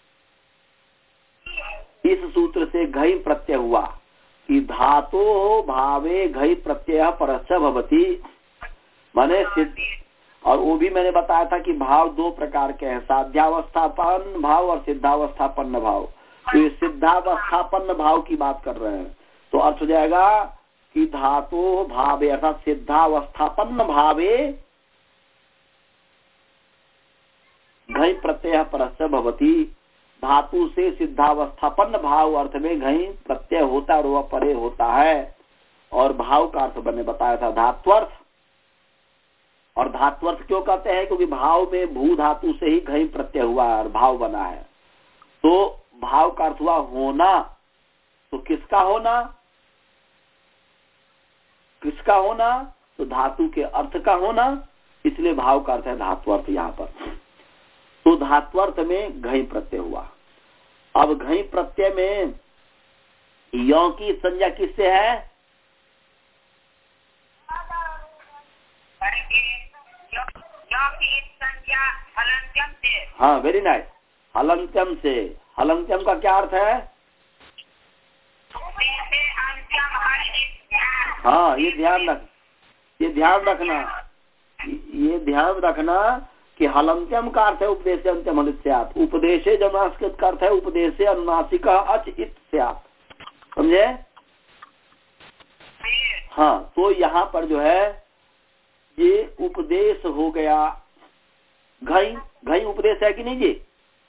S1: इस सूत्र से घई प्रत्यय हुआ कि धातु भावे घई प्रत्यय परस्य भवति, माने सिद्ध। और वो भी मैंने बताया था कि भाव दो प्रकार के हैं, साध्यावस्थापन्न भाव और सिद्धावस्थापन्न भाव। तो ये सिद्धावस्थापन्न भाव की बात कर रहे हैं, तो अर्थ हो जाएगा कि धातु भावे अर्थात सिद्धावस्थापन्न भावे घई प्रत्यय परस्य भवति। धातु से सिद्धावस्थापन्न भाव अर्थ में घई प्रत्यय होता है और वह परे होता है। और भाव का अर्थ मैंने बताया था धात्वर्थ। और धात्वर्थ क्यों कहते हैं? क्योंकि भाव में भू धातु से ही घई प्रत्यय हुआ है और भाव बना है। तो भाव का अर्थ हुआ होना। तो किसका होना? किसका होना? तो धातु के अर्थ का होना, इसलिए भाव का अर्थ है धात्वर्थ यहाँ पर। तो धात्वर्थ में घई प्रत्यय हुआ। अब घई प्रत्यय में यों की संज्ञा किससे है? हाँ, वेरी नाइस। हलंत्यम से, हलंत्यम का क्या अर्थ है? हाँ, ये ध्यान रख ये ध्यान रखना ये ध्यान रखना कि हलंत्यम का अर्थ है उपदेश अंत्यम हलित्यात्। उपदेशे जमास्कृत का अर्थ है उपदेशे अनुनासिका अच इत स्यात्। समझे? हाँ, तो यहाँ पर जो है ये उपदेश हो गया। घई घई उपदेश है कि नहीं जी?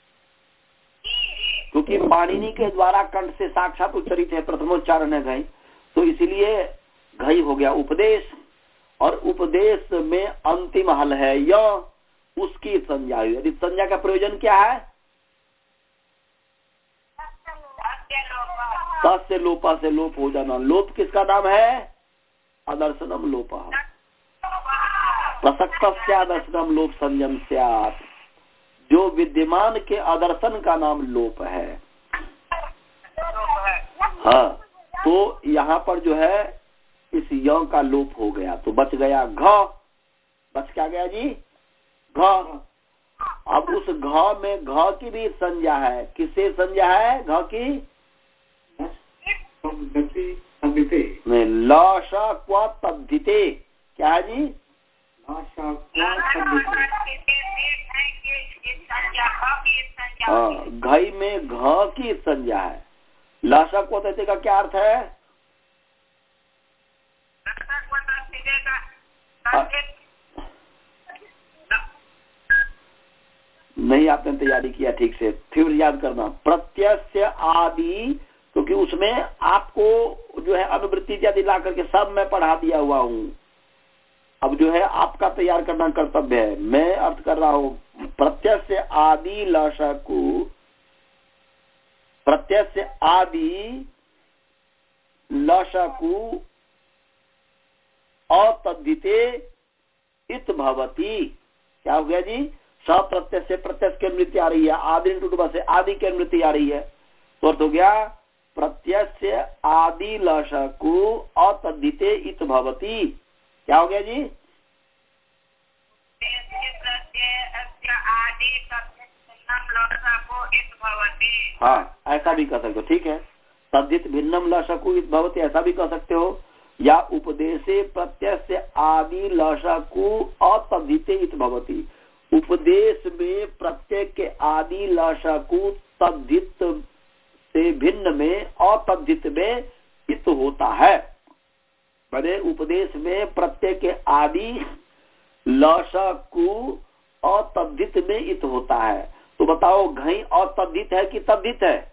S1: क्योंकि पाणिनि के द्वारा कंठ से साक्षात उच्चरित है, प्रथमोच्चारण है घई, तो इसीलिए घई हो गया उपदेश। और उपदेश में अंतिम हल है य, उसकी संज्ञा हुई। यदि संज्ञा का प्रयोजन क्या है? तस्य लोपा से लोप हो जाना। लोप किसका नाम है? अदर्शनम लोपा। प्रसक्तस्य अदर्शनम लोप संयम स्यात्। जो विद्यमान के अदर्शन का नाम लोप है। हाँ, तो यहाँ पर जो है इस य का लोप हो गया, तो बच गया घ। बच क्या गया जी? घ। अब उस घ में घ की भी संज्ञा है। किससे संज्ञा है घ की? नहीं, लाश क्व तद्धिते। क्या है जी? हाँ, घई में घ की संज्ञा है। लाशा क्व तद्धिते का क्या अर्थ है? नहीं, आपने तैयारी किया ठीक से, फिर याद करना। प्रत्यय आदि, क्योंकि उसमें आपको जो है अनुवृत्ति इत्यादि ला करके सब मैं पढ़ा दिया हुआ हूँ। अब जो है आपका तैयार करना कर्तव्य है। मैं अर्थ कर रहा हूँ प्रत्यय से आदि लशकु, प्रत्यय से आदि लशकु अतद्धिते इत भवति। क्या हो गया जी? स प्रत्यय से प्रत्यय की अनुवृत्ति आ रही है, आदि टूटबा से आदि की अनुवृत्ति आ रही है, तो अर्थ हो गया प्रत्यय से आदि लशकु अतद्धिते इत भवति। क्या हो गया जी? हाँ, ऐसा भी कह सकते हो, ठीक है। तद्धित भिन्नम लशकु इत भवति, ऐसा भी कह सकते हो। या उपदेशे प्रत्यय से आदि लशकु अतद्धिते इत भवति। उपदेश में प्रत्यय के आदि लशकु तद्धित से भिन्न में अतद्धित में इत होता है। मैंने उपदेश में प्रत्यय के आदि लशकु अतद्धित में इत होता है। तो बताओ घई अतद्धित है कि तद्धित है?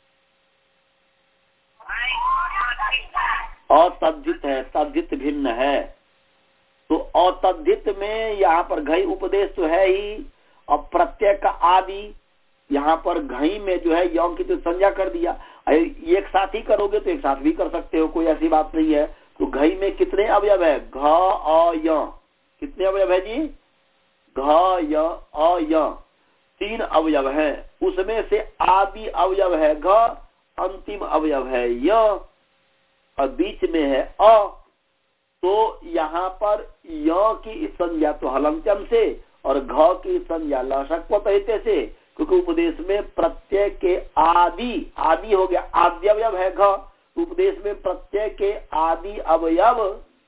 S1: अतद्धित है, तद्धित भिन्न है। तो अतद्धित में यहाँ पर घई उपदेश तो है ही। अब प्रत्यय का आदि, यहाँ पर घई में जो है यौन की तो संज्ञा कर दिया। एक साथ ही करोगे तो एक साथ भी कर सकते हो, कोई ऐसी बात नहीं है। तो घई में कितने अवयव है? घ अ य। कितने अवयव है जी? घ य अ य, तीन अवयव है। उसमें से आदि अवयव है घ, अंतिम अवयव है य, और बीच में है अ। तो यहाँ पर य की संज्ञा तो हलंत्यम से और घ की संज्ञा लशक्व तद्धिते से, क्योंकि उपदेश में प्रत्यय के आदि, आदि हो गया आद्य अवयव है घ। उपदेश में प्रत्यय के आदि अवयव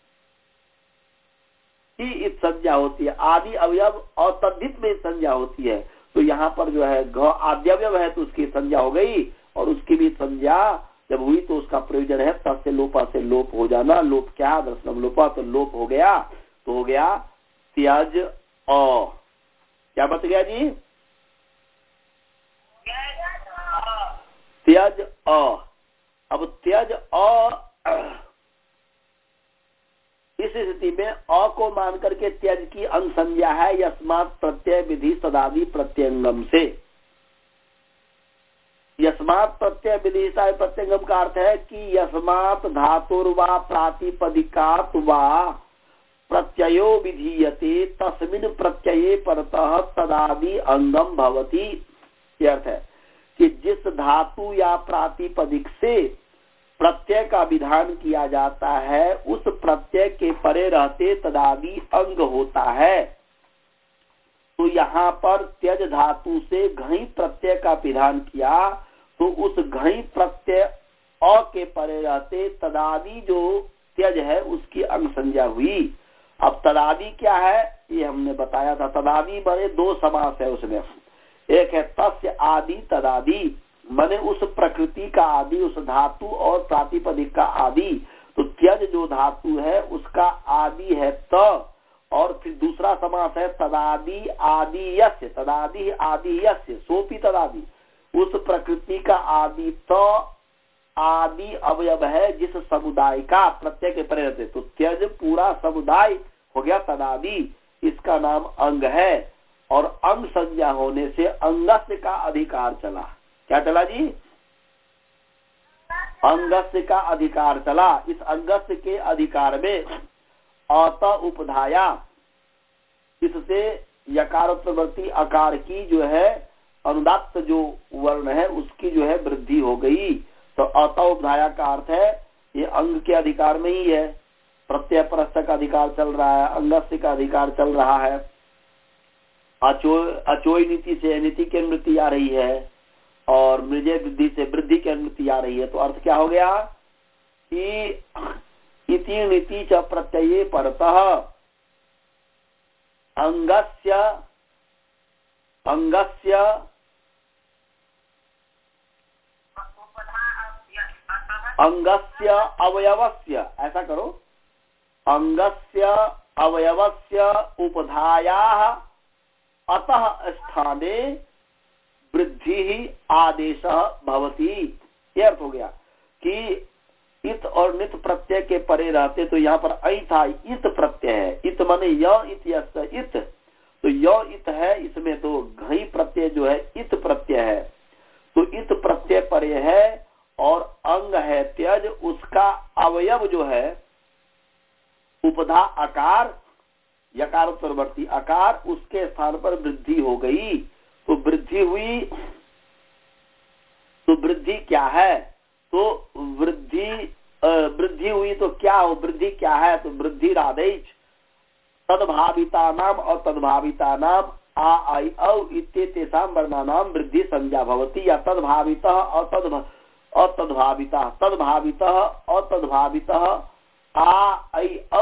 S1: की इत संज्ञा होती है। आदि अवयव और तद्धित में संज्ञा होती है। तो यहाँ पर जो है घ आद्य अवयव है तो उसकी संज्ञा हो गई, और उसकी भी संज्ञा जब हुई तो उसका प्रयोजन है तस्य लोपा से लोप हो जाना। लोप क्या? दर्शनम लोपा, तो लोप हो गया, तो हो गया त्यज अ। क्या बच गया जी? त्यज अ। अब त्यज अ, इस स्थिति में अ को मान करके त्यज की अंग संज्ञा है यस्मात् प्रत्यय विधि सदादि प्रत्यंगम से। यस्मात् प्रत्यय विधि प्रत्यंगम का अर्थ है कि यस्मात् धातुर्वा प्रातिपदिकात् वा प्रत्ययो विधीयते तस्मिन् प्रत्यये परतः तदादि अंगम भवति। यह अर्थ है कि जिस धातु या प्रातिपदिक से प्रत्यय का विधान किया जाता है उस प्रत्यय के परे रहते तदादि अंग होता है। तो यहाँ पर त्यज धातु से घई प्रत्यय का विधान किया, तो उस घई प्रत्यय अ के परे रहते तदादि जो त्यज है उसकी अंग संज्ञा हुई। अब तदादि क्या है ये हमने बताया था। तदादि बड़े दो समास है उसमें, एक है तस्य आदि तदादि, माने उस प्रकृति का आदि, उस धातु और प्रातिपदिक का आदि। तो त्यज जो धातु है उसका आदि है त, और फिर दूसरा समास है तदादि आदि यस्य, तदादि आदि यस्य सोपी तदादि, उस प्रकृति का आदि तो आदि अवयव है जिस समुदाय का प्रत्यय के परे रहते। तो त्यज पूरा समुदाय हो गया तदादि, इसका नाम अंग है, और अंग संज्ञा होने से अंगस्य का अधिकार चला। क्या चला जी? अंगस्य का अधिकार चला। इस अंगस्य के अधिकार में अत उपधाया, इससे यकारोत्तरवर्ती आकार की जो है अनुदात्त जो वर्ण है उसकी जो है वृद्धि हो गई। तो अत उपधाया का अर्थ है ये अंग के अधिकार में ही है, प्रत्यय परस्य का अधिकार चल रहा है, अंगस्य का अधिकार चल रहा है। अचो अचोय नीति से नीति की अनुवृत्ति आ रही है, और मृजय वृद्धि से वृद्धि की अनुवृत्ति आ रही है। तो अर्थ क्या हो गया कि इति नीति च प्रत्यये परतः अंगस्य अंगस्य अंगस्य अवयवस्य, ऐसा करो, अंगस्य अवयवस्य उपधायाः अतः स्थाने वृद्धि आदेश भवति। ये अर्थ हो गया कि इत और नित प्रत्यय के परे रहते, तो यहाँ पर ऐ था इत प्रत्यय है, इत माने य इत यस्त इत, तो य इत है, इसमें तो घई प्रत्यय जो है इत प्रत्यय है, तो इत प्रत्यय परे है और अंग है त्यज, उसका अवयव जो है उपधा आकार यकारोत्तरवर्ती आकार, उसके स्थान पर वृद्धि हो गई। तो वृद्धि हुई, तो वृद्धि क्या है? तो वृद्धि वृद्धि हुई तो क्या हो? वृद्धि क्या है? तो वृद्धि राधेच तद्भाविता नाम और तद्भाविता नाम आ आई औ इत्येतेषां वर्णानां वृद्धि संज्ञा भवति। या तद्भावितः और तद् अतद्भाविता तद्भावितः अतद्भावितः आ ऐ औ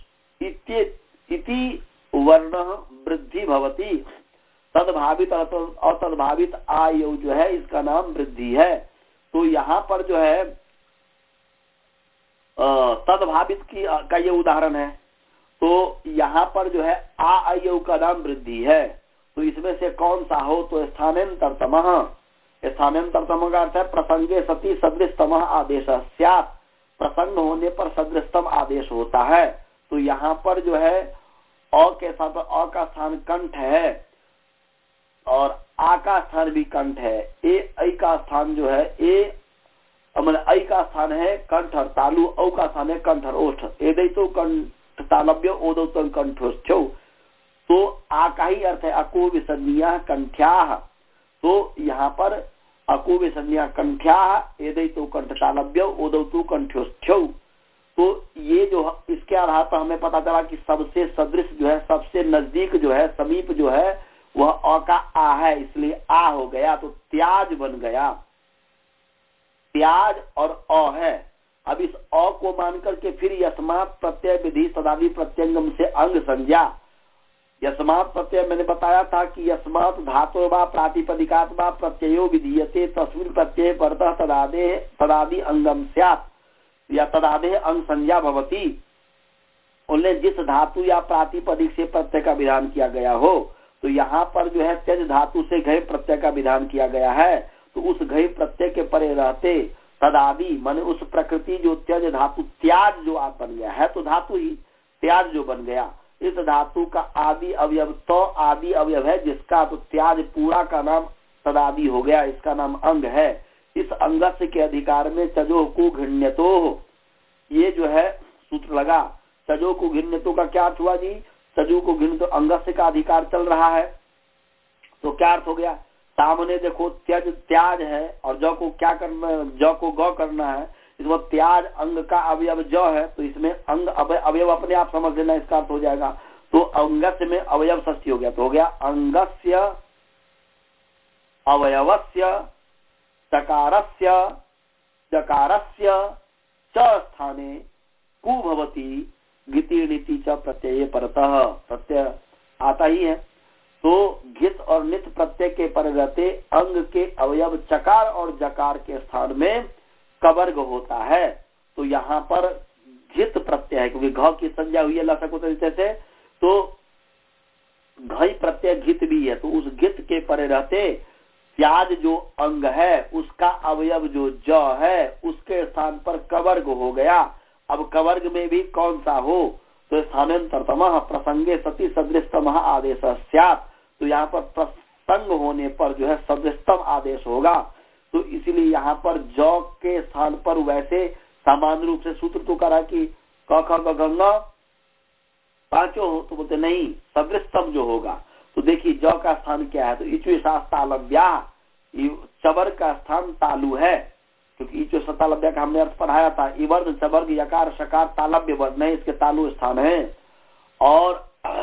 S1: इति वर्ण वृद्धि भवति। तद्भावित और तद्भावित आयु जो है इसका नाम वृद्धि है। तो यहाँ पर जो है तद्भावित की का ये उदाहरण है, तो यहाँ पर जो है आ आयु का नाम वृद्धि है। तो इसमें से कौन सा हो? तो स्थानेन्तरतम, स्थानेन्तरतम का अर्थ है प्रसंगे सति सदृशतम आदेश स्यात्, प्रसंग होने पर सदृशतम आदेश होता है। तो यहाँ पर जो है अ के साथ अ का स्थान कंठ है और आ का स्थान भी कंठ है, ए ऐ का स्थान जो है ए मतलब ऐ का स्थान है कंठ और तालु, औ का स्थान है कंठ और ओष्ठ, एदै तो कंठ तालव्य ओदौ तो कंठोष्ठौ। तो आ का ही अर्थ है अको विसंज्ञा कंठ्याः। तो यहाँ पर अको विसंज्ञा कंठ्याः एदै तो कंठ तालव्य ओदौ तो कंठोष्ठौ। तो ये जो इसके आधार पर हमें पता चला कि सबसे सदृश जो है, सबसे नजदीक जो है, समीप जो है वह अ का आ है, इसलिए आ हो गया। तो त्याज बन गया, त्याज और अ है। अब इस अ को मान करके फिर यस्मात् प्रत्यय विधि सदादि प्रत्यंगम से अंग संज्ञा। यस्मात् प्रत्यय मैंने बताया था कि यस्मात् धातु वा प्रातिपदिकात् वा प्रत्ययो विधीयते तस्मिन् प्रत्यय परतः तदादे तदादि अंगम स्यात् या तदादे अंग संज्ञा भवति। उन्हें जिस धातु या प्रातिपदिक से प्रत्यय का विधान किया गया हो, तो यहाँ पर जो है त्यज धातु से घय प्रत्यय का विधान किया गया है। तो उस घय प्रत्यय के परे रहते तदादि माने उस प्रकृति जो त्यज धातु त्याज जो आप बन गया है, तो धातु ही त्याज जो बन गया, इस धातु का आदि अवयव तो आदि अवयव है जिसका, तो त्याज पूरा का नाम तदादि हो गया, इसका नाम अंग है। इस अंगस्य के अधिकार में चजो को घृण्यतो, ये जो है सूत्र लगा। चजो को घृण्यतो का क्या अर्थ हुआ जी? चजो को घृण्य तो अंगस्य का अधिकार चल रहा है, तो क्या अर्थ हो गया? सामने देखो त्यज त्याज है और ज को क्या करना, ज को ग करना है, इसमें त्याज अंग का अवयव ज है, तो इसमें अंग अवयव अपने आप समझ लेना, इसका अर्थ हो जाएगा। तो अंगस्य में अवयव षष्ठी हो गया, तो हो गया अंगस्य अवयवस्य चकारस्य चकारस्य च स्थाने कु भवति घिति नीति च प्रत्यय परतः, प्रत्यय आता ही है। तो घित और नित प्रत्यय के पर रहते अंग के अवयव चकार और जकार के स्थान में कवर्ग होता है। तो यहाँ पर घित प्रत्यय है, क्योंकि घ की संज्ञा हुई है लसक से, तो घई प्रत्यय घित भी है। तो उस घित के परे रहते प्याज जो अंग है उसका अवयव जो ज है उसके स्थान पर कवर्ग हो गया। अब कवर्ग में भी कौन सा हो, तो स्थानांतरतमः प्रसंगे सति सदृशतमः आदेश स्यात्। तो यहाँ पर प्रसंग होने पर जो है सदृशतम आदेश होगा। तो इसलिए यहाँ पर ज के स्थान पर वैसे सामान्य रूप से सूत्र तो करा कि क ख ग घ ङ पांचों हो, तो बोलते नहीं सदृशतम जो होगा। तो देखिए ज का स्थान क्या है, तो इचु तालव्या, चबर का स्थान तालु है, क्योंकि इचु तालव्या का हमने अर्थ पढ़ाया था। इवर्ण चबर्ग यकार शकार तालव्य वर्ण है, इसके तालु स्थान है। और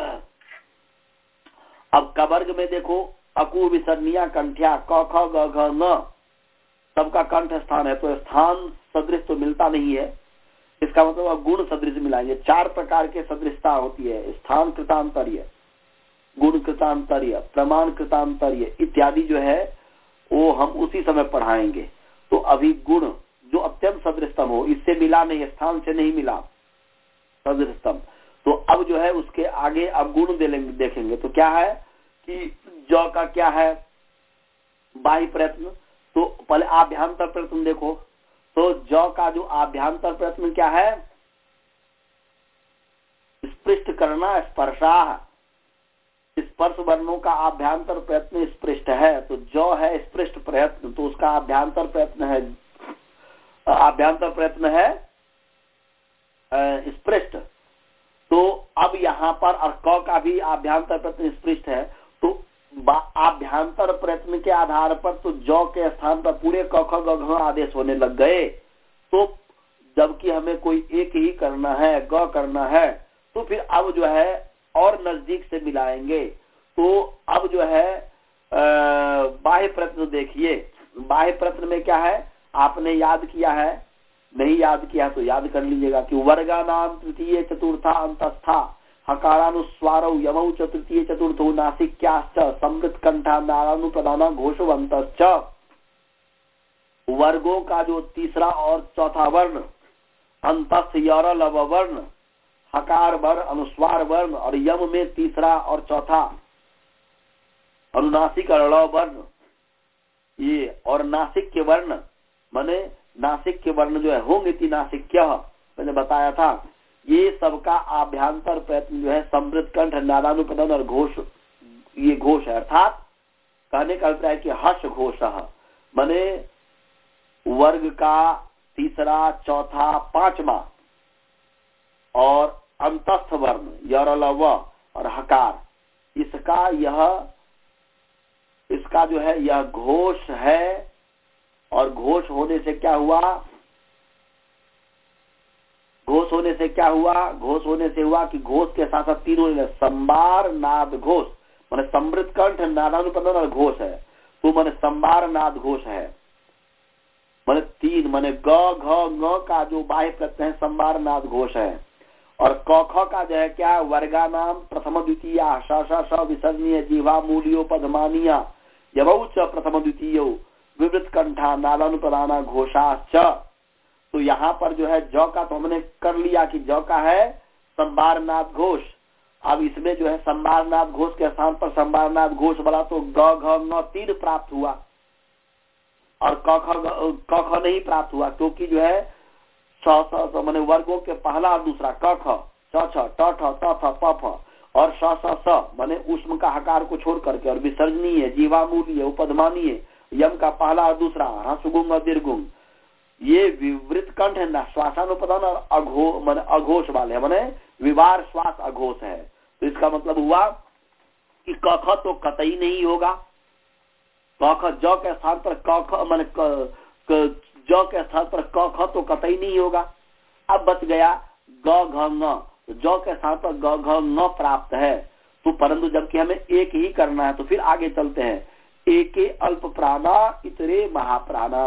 S1: अब कवर्ग में देखो अकु विसर्णिया कंठ्या क ख ग घ ङ सबका कंठ स्थान है, तो स्थान सदृश तो मिलता नहीं है। इसका मतलब अब गुण सदृश मिलाएंगे। चार प्रकार के सदृशता होती है, स्थान कृतांतर्य, गुण कृतांतर्य, प्रमाण कृतांतर्य इत्यादि जो है वो हम उसी समय पढ़ाएंगे। तो अभी गुण जो अत्यंत सदृशतम हो, इससे मिला नहीं, स्थान से नहीं मिला सदृशतम, तो अब जो है उसके आगे अब गुण देखेंगे। तो क्या है कि ज का क्या है बाह्य प्रयत्न, तो पहले आभ्यंतर प्रयत्न देखो। तो ज का जो आभ्यंतर प्रयत्न क्या है, स्पृष्ट करना, स्पर्शा, स्पर्श वर्णों का आभ्यंतर प्रयत्न स्पृष्ट है। तो ज है स्पृष्ट प्रयत्न, तो उसका आभ्यंतर प्रयत्न है, आभ्यंतर प्रयत्न है स्पृष्ट। तो अब यहाँ पर और क का भी आभ्यंतर प्रयत्न स्पृष्ट है, तो आभ्यंतर प्रयत्न के आधार पर तो ज के स्थान पर पूरे क ख ग घ आदेश होने लग गए। तो जबकि हमें कोई एक ही करना है, ग करना है, तो फिर अब जो है और नजदीक से मिलाएंगे। तो अब जो है बाह्य प्रयत्न देखिए, बाह्य प्रयत्न में क्या है, आपने याद किया है, नहीं याद किया तो याद कर लीजिएगा कि वर्गा नाम तृतीय चतुर्था अंतस्था हकारानुस्वार यमौ च तृतीय चतुर्थो नासिक्याश्च समृत कंठा नारानुप्रदाना घोषवंतश्च। वर्गों का जो तीसरा और चौथा वर्ण अंतस्थ यर लव वर्ण, हकार वर्ण, अनुस्वार वर्ण, और यम में तीसरा और चौथा अनुनासिक और ळ वर्ण, ये और नासिक के वर्ण माने नासिक के वर्ण जो है होंगे नासिक्य, मैंने बताया था। ये सबका आभ्यंतर प्रयत्न जो है समृद्ध कंठ, नादानुपदन और घोष, ये घोष है। अर्थात कहने का अभिप्राय कि हर्ष घोष माने वर्ग का तीसरा, चौथा, पांचवा और अंतस्थ वर्ण यरलव और हकार, इसका यह इसका जो है यह घोष है। और घोष होने से क्या हुआ, घोष होने से क्या हुआ, घोष होने से हुआ कि घोष के साथ साथ तीनों संबार नाद घोष माने समृद्ध कंठ, नादानुपदन और घोष है। तो माने संबार नाद घोष है, माने तीन माने ग घ ङ का जो बाह्य प्रत्यय है संबार नाद घोष है। और क ख का जो है क्या, वर्गा नाम प्रथम द्वितीय श श श विसर्जनीय जीवा मूलियो पदमानिया यमौ च प्रथम द्वितीय विवृत कंठा नादानुप्रदाना घोषाश्च। तो यहाँ पर जो है ज का तो हमने कर लिया कि ज का है संबारनाथ घोष। अब इसमें जो है संबारनाथ घोष के स्थान पर संबारनाथ घोष वाला तो ग घ ङ तीन प्राप्त हुआ और क ख क ख नहीं प्राप्त हुआ, क्योंकि जो है छ स मैंने वर्गों के पहला और दूसरा क ख छ छ ट ठ त थ प फ और स स स माने उष्म का हकार को छोड़ करके और विसर्जनीय, जीवामूलीय, उपधमानीय, यम का पहला और दूसरा, ह्रस्वगुंग और दीर्घुंग, ये विवृत कंठ है ना, श्वासानुपदन और अघो माने अघोष वाले है, माने विवार श्वास अघोष है। तो इसका मतलब हुआ कि क ख तो कतई नहीं होगा, क ख ज के स्थान पर क ख माने ज के स्थान पर क ख तो कतई नहीं होगा। अब बच गया ग घ ङ, तो जौ के स्थान पर ग घ न प्राप्त है। तो परंतु जबकि हमें एक ही करना है तो फिर आगे चलते हैं। एके अल्प प्राणा इतरे महाप्राणा,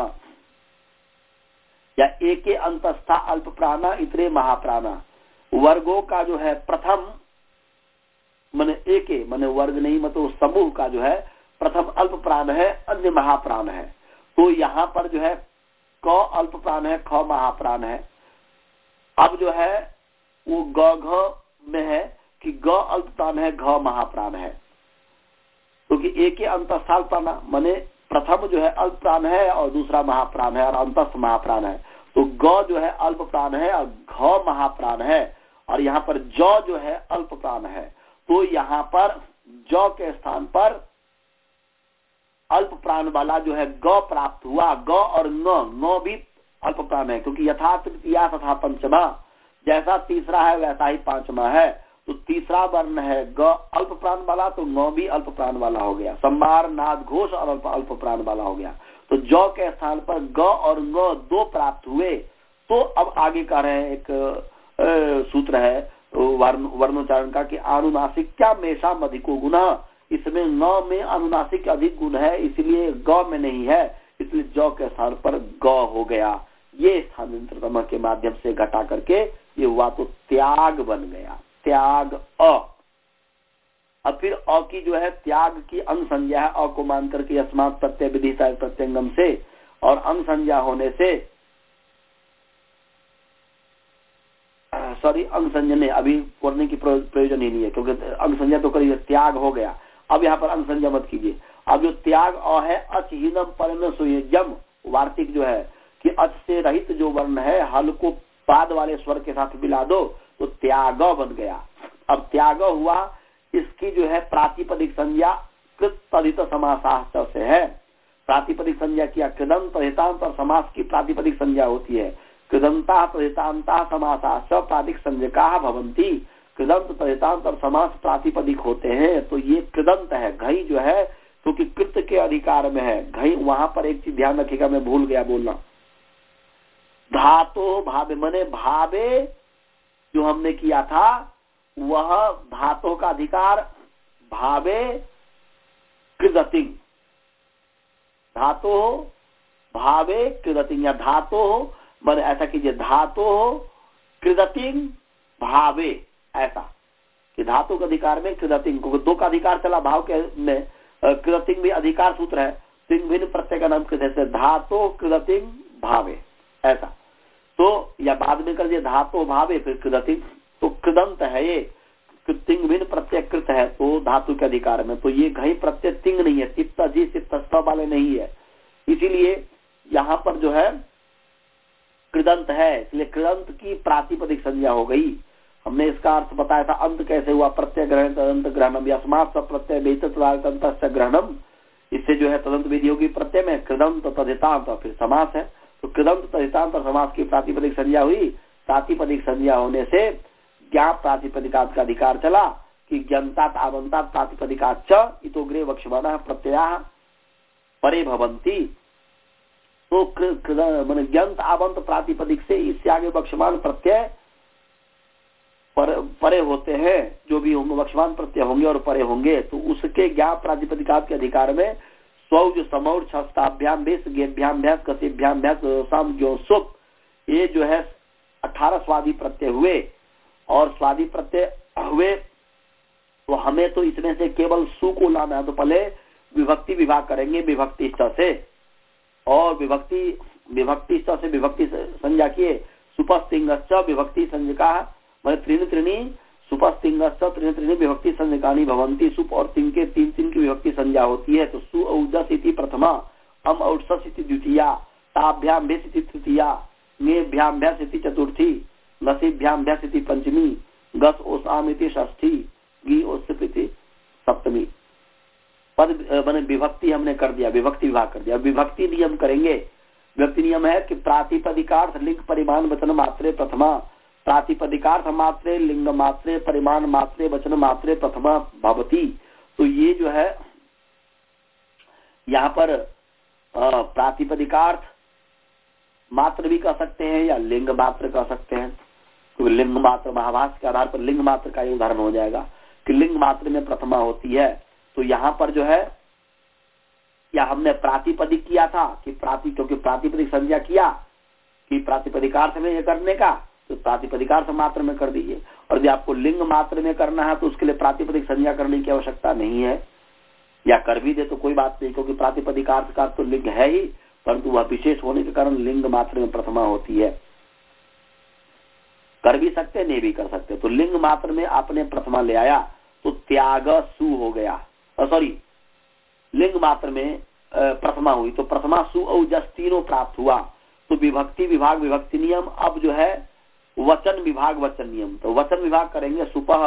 S1: या एके अंतस्था अल्प प्राणा इतरे महाप्राणा। वर्गों का जो है प्रथम माने एके माने वर्ग नहीं, मतलब समूह का जो है प्रथम अल्प प्राण है, अन्य महाप्राण है। तो यहाँ पर जो है क अल्प प्राण है, ख महाप्राण है। अब जो है वो ग घ में है कि ग अल्प प्राण है, घ महाप्राण है। क्योंकि तो एक अंतस्थाल प्राण माने प्रथम जो है अल्प प्राण है और दूसरा महाप्राण है और अंतस्थ महाप्राण है। तो ग जो है अल्प प्राण है और घ महाप्राण है, और यहाँ पर ज जो है अल्प प्राण है। तो यहाँ पर ज के स्थान पर अल्प प्राण वाला जो है ग प्राप्त हुआ। ग और न न भी अल्प प्राण है, क्योंकि यथा तृतीया तथा पंचमा, जैसा तीसरा है वैसा ही पांचवा है। तो तीसरा वर्ण है ग अल्प प्राण वाला, तो न भी अल्प प्राण वाला हो गया। संभार नाद घोष और अल्प अल्प प्राण वाला हो गया। तो ज के स्थान पर ग और न दो प्राप्त हुए। तो अब आगे कह रहे हैं, एक ए, सूत्र है वर्ण वर्णोच्चारण का कि अनुनासिक क्या मेषा अधिको गुण, इसमें न में अनुनासिक अधिक गुण है, इसलिए ग में नहीं है, इसलिए ज के स्थान पर ग हो गया। ये स्थानांतरतम के माध्यम से घटा करके ये हुआ, तो त्याग बन गया, त्याग अ। अब फिर अ की जो है त्याग की अंग संज्ञा है, अ को मान करके अस्मात् प्रत्यय विधिशा प्रत्यंगम से, और अंग संज्ञा होने से सॉरी अंग संज्ञा नहीं, अभी पढ़ने की प्रयोजन ही नहीं है, क्योंकि अंग संज्ञा तो करिए, त्याग हो गया। अब यहाँ पर अंग संज्ञा मत कीजिए। अब जो त्याग अ है, अचहीनम परम सुयजम, वार्तिक जो है कि अच से रहित जो वर्ण है, हल को पाद वाले स्वर के साथ मिला दो तो त्याग बन गया। अब त्याग हुआ, इसकी जो है प्रातिपदिक संज्ञा कृत तदित समासाश्च से है। प्रातिपदिक संज्ञा किया, कृदंत तदितांत और समास की प्रातिपदिक संज्ञा होती है। कृदंता तदितांता समासाश्च प्रातिक संज्ञका भवंती। कृदंत तदितांत और समास प्रातिपदिक होते हैं। तो ये कृदंत है, घई जो है क्योंकि तो कृत के अधिकार में है। घई वहां पर एक चीज ध्यान रखिएगा, मैं भूल गया बोलना, धातु भावे मने भावे जो हमने किया था वह धातु का अधिकार भावे कृदतिंग, धातु भावे कृदतिंग, या धातु मैंने ऐसा कीजिए, धातु कृदतिंग भावे, ऐसा कि धातु के अधिकार में कृदतिंग, क्योंकि दो का अधिकार चला भाव के में, कृदतिंग भी अधिकार सूत्र है, तिंग भिन्न प्रत्यय का नाम कृत है, धातु कृदतिंग भावे ऐसा। तो या बाद में कर दिए धातु भावे फिर कृदतिंग, तो कृदंत है ये, तिंग भिन्न प्रत्यय कृत है तो धातु के अधिकार में। तो ये घई प्रत्यय तिंग नहीं है, तिप्त जी तिप्त वाले नहीं है, इसीलिए यहाँ पर जो है कृदंत है, इसलिए कृदंत की प्रातिपदिक संज्ञा हो गई। हमने इसका अर्थ बताया था, अंत कैसे हुआ, प्रत्यय ग्रहण तदंत ग्रहणम, यस्मात् प्रत्यय वेतत ग्रहणम, इससे जो है तदंत विधि होगी प्रत्यय में, कृदंत तदितांत फिर समास है। तो कृदंत तदितांत और समास की प्रातिपदिक संज्ञा हुई। प्रातिपदिक संज्ञा होने से ज्ञाप प्रातिपदिकात का अधिकार चला कि ज्ञानतात आवंतात प्रातिपदिकात च इतोग्रे वक्ष्यमाणः प्रत्ययः परे भवन्ति। तो मान ज्ञात आवंत प्रातिपदिक से इससे आगे वक्ष्यमाण प्रत्यय पर, परे होते हैं, जो भी होंगे वक्ष्यमाण प्रत्यय होंगे और परे होंगे। तो उसके ज्ञाप प्रातिपदिकात के अधिकार में सौज समौर छस्ताभ्याम भेष गेभ्याम भ्यास कसेभ्याम भ्यास साम जो सुप, ये जो है अठारह स्वादी प्रत्यय हुए, और स्वादी प्रत्यय हुए तो हमें तो इसमें से केवल सु को लाना है। तो पहले विभक्ति विभाग करेंगे विभक्ति स्तर से, और विभक्ति विभक्ति स्तर से विभक्ति संज्ञा किए, सुपस्तिंगश्च विभक्ति संज्ञा मैंने त्रिणी त्रिणी सुपस्तिंगश्च त्रिणी त्रिणी विभक्ति संज्ञकानी भवंती। सुप और तिंग के तीन तीन की विभक्ति संज्ञा होती है। तो सु औजस इति प्रथमा, अम औजस इति द्वितीया, ताभ्याम भेष इति तृतीया, ङेभ्याम भ्यास इति चतुर्थी, गसीभ्याम भ्यास इति पंचमी, गस ओसाम इति षष्ठी, गी ओसप इति सप्तमी। पद मैंने विभक्ति हमने कर दिया, विभक्ति विभाग कर दिया। विभक्ति नियम करेंगे। विभक्ति नियम है कि प्रातिपदिकार्थ लिंग परिमाण वचन मात्रे प्रथमा, प्रातिपदिकार्थ मात्रे लिंग मात्रे परिमाण मात्रे वचन मात्रे प्रथमा भवती। तो ये जो है यहाँ पर प्रातिपदिकार्थ मात्र भी कह सकते हैं या लिंग मात्र कह सकते हैं। क्योंकि लिंग मात्र महाभाष्य के आधार पर लिंग मात्र का ये उदाहरण हो जाएगा कि लिंग मात्र में प्रथमा होती है। तो यहाँ पर जो है या हमने प्रातिपदिक किया था कि प्राति क्योंकि प्रातिपदिक संज्ञा किया कि प्रातिपदिकार्थ में ये करने का, तो प्रातिपदिकार्थ मात्र में कर दीजिए। और यदि आपको लिंग मात्र में करना है तो उसके लिए प्रातिपदिक संज्ञा करने की आवश्यकता नहीं है, या कर भी दे तो कोई बात नहीं, क्योंकि प्रातिपदिकार्थ का तो लिंग है ही, परंतु वह विशेष होने के कारण लिंग मात्र में प्रथमा होती है। कर भी सकते नहीं भी कर सकते। तो लिंग मात्र में आपने प्रथमा ले आया तो त्याग सु हो गया, सॉरी लिंग मात्र में प्रथमा हुई तो प्रथमा सु और जस तीनों प्राप्त हुआ। तो विभक्ति विभाग विभक्ति नियम, अब जो है वचन विभाग वचन नियम। तो वचन विभाग करेंगे सुपह,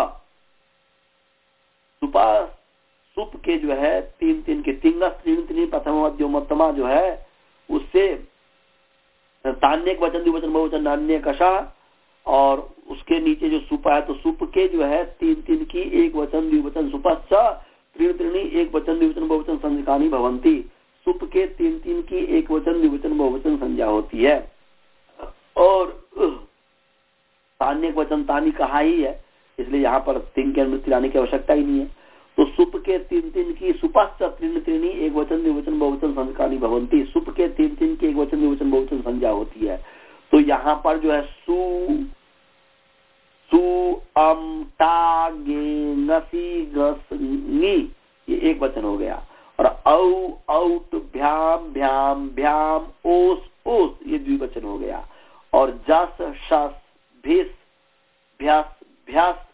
S1: सुपह सुप के जो है तीन तीन के तिंगस तीन प्रथम मध्यमोत्तमा जो है उससे तान्य वचन द्विवचन बहुवचन नान्य कषा, और उसके नीचे जो सुप है तो सुप के जो है तीन तीन की एक वचन द्विवचन सुपश्च त्रीण त्रीणी एक वचन द्विवचन बहुवचन संज्ञकानि भवन्ति। सुप के तीन तीन की एक वचन द्विवचन बहुवचन संज्ञा होती है। और तान्य वचन तानी कहा ही है, इसलिए यहाँ पर तीन के अनुमति लाने की आवश्यकता ही नहीं है। तो सुप के तीन तीन की सुपश्च त्रीण त्रीणी एक वचन द्विवचन बहुवचन संज्ञकानि भवन्ति। सुप के तीन तीन की एक वचन द्विवचन बहुवचन संज्ञा होती है। तो यहाँ पर जो है सु सु अम टा गे ngसी गस नी ये एक वचन हो गया, और औ औट भ्याम भ्याम भ्याम ओस ओस ये द्विवचन हो गया, और जस शस भिस भ्यास भ्यास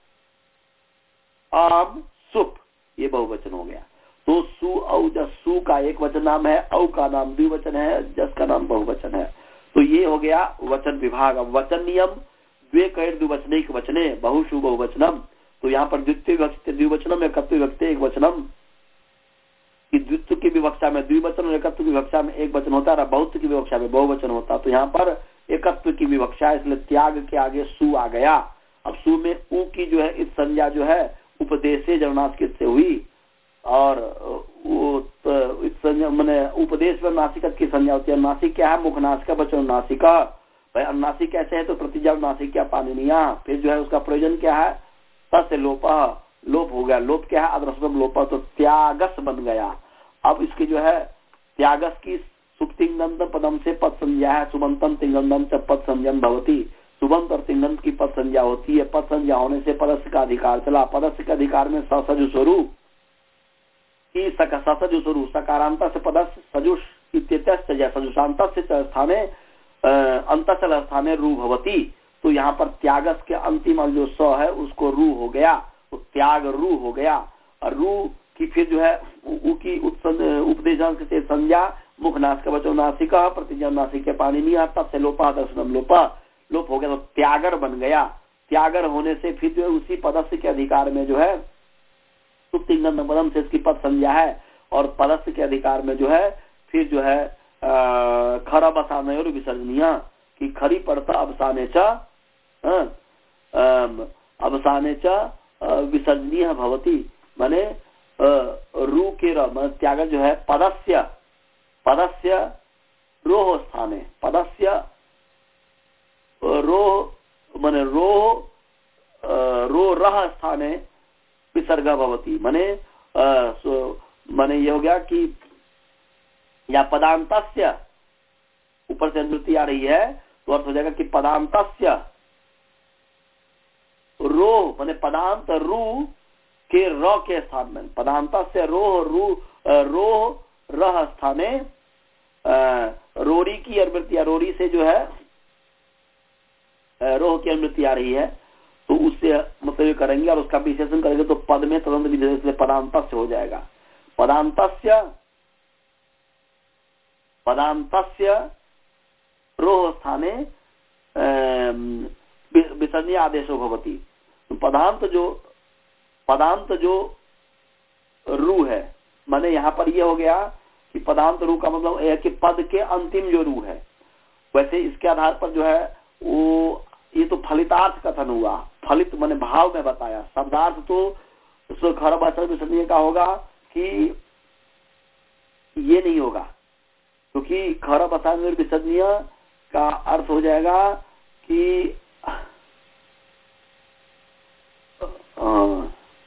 S1: आम सुप ये बहुवचन हो गया। तो सु औ जस, सु का एक वचन नाम है, औ का नाम द्विवचन है, जस का नाम बहुवचन है। तो ये हो गया वचन विभाग। अब वचन नियम द्वे कैर द्विवचनिक वचने बहुशु बहुवचनम। तो यहाँ पर द्वितीय विभक्ति द्विवचनम एकत्व विभक्ति एक वचनम कि द्वित्व की विवक्षा में द्विवचन और एकत्व की विवक्षा में एक वचन होता है, बहुत्व की विवक्षा में बहुवचन होता। तो यहाँ पर एकत्व की विवक्षा, इसलिए त्याग के आगे सु आ गया। अब सु में उ की जो है इस संज्ञा जो है उपदेशे जन्नासिक से हुई, और इस संज्ञा मैंने उपदेश में नासिकत की संज्ञा होती है। नासिक क्या है? मुखनासिका वचन नासिका। भाई अनुनासिक कैसे है? तो प्रतिज्ञा नासिक क्या पाणिनिया। फिर जो है उसका प्रयोजन क्या है? तस्य लोप, लोप हो गया। लोप क्या है? अद्रसम लोप, तो त्यागस बन गया। अब इसकी जो है त्यागस की सुप्तिंगंत पदम से पद संज्ञा है। सुबंतम तिंगंतम से पद संज्ञम भवती। सुबंत और तिंगंत की पद संज्ञा होती है। पद संज्ञा होने से पदस्य का अधिकार चला। पदस्य के अधिकार में ससजु स्वरूप की ससजु स्वरूप सकारांत से पदस्य सजुष सजुषांत से स्थाने अंतचल स्थाने रू भवती। तो यहाँ पर त्यागस के अंतिम जो स है उसको रू हो गया, तो त्याग रू हो गया। और रू की फिर जो है उ की उपदेशांश से संज्ञा मुख नासिक वचो नासिका प्रतिज्ञा नासिक के पाणिनि तब से लोपा दर्शनम लोपा लोप हो गया, तो त्यागर बन गया। त्यागर होने से फिर जो है उसी पदस्य के अधिकार में जो है सुप्तिंगंत पदम से इसकी पद संज्ञा है, और पदस्य के अधिकार में जो है फिर जो है खरा बसाने और विसर्जनिया की खरी पड़ता अवसाने च अवसाने च विसर्जनीय भवती। माने रू के त्याग जो है पदस्य पदस्य रोह स्थाने पदस्य रोह माने रोह रो रह स्थाने विसर्ग भवती। माने माने ये हो गया कि या पदांतस्य ऊपर से अनुवृत्ति आ रही है तो अर्थ हो जाएगा कि पदांतस्य रो माने पदांत रू के र के स्थान में पदांतस्य रोह रू रोह रह स्थाने रोरी की अनुवृत्ति, रोरी से जो है रोह की अनुवृत्ति आ रही है तो उससे मतलब करेंगे और उसका विशेषण करेंगे तो पद में तुरंत विशेषण पदांतस्य हो जाएगा। पदांतस्य पदांतस्य रोह स्थाने विसर्जनीय आदेशो भवति। पदांत जो पदांत जो रू है, माने यहाँ पर ये हो गया कि पदांत रू का मतलब है कि पद के अंतिम जो रू है। वैसे इसके आधार पर जो है वो ये तो फलितार्थ कथन हुआ, फलित माने भाव में बताया। शब्दार्थ तो खर भाषा विसर्जनीय का होगा कि ये नहीं होगा, क्योंकि खर भाषा विसर्जनीय का अर्थ हो जाएगा कि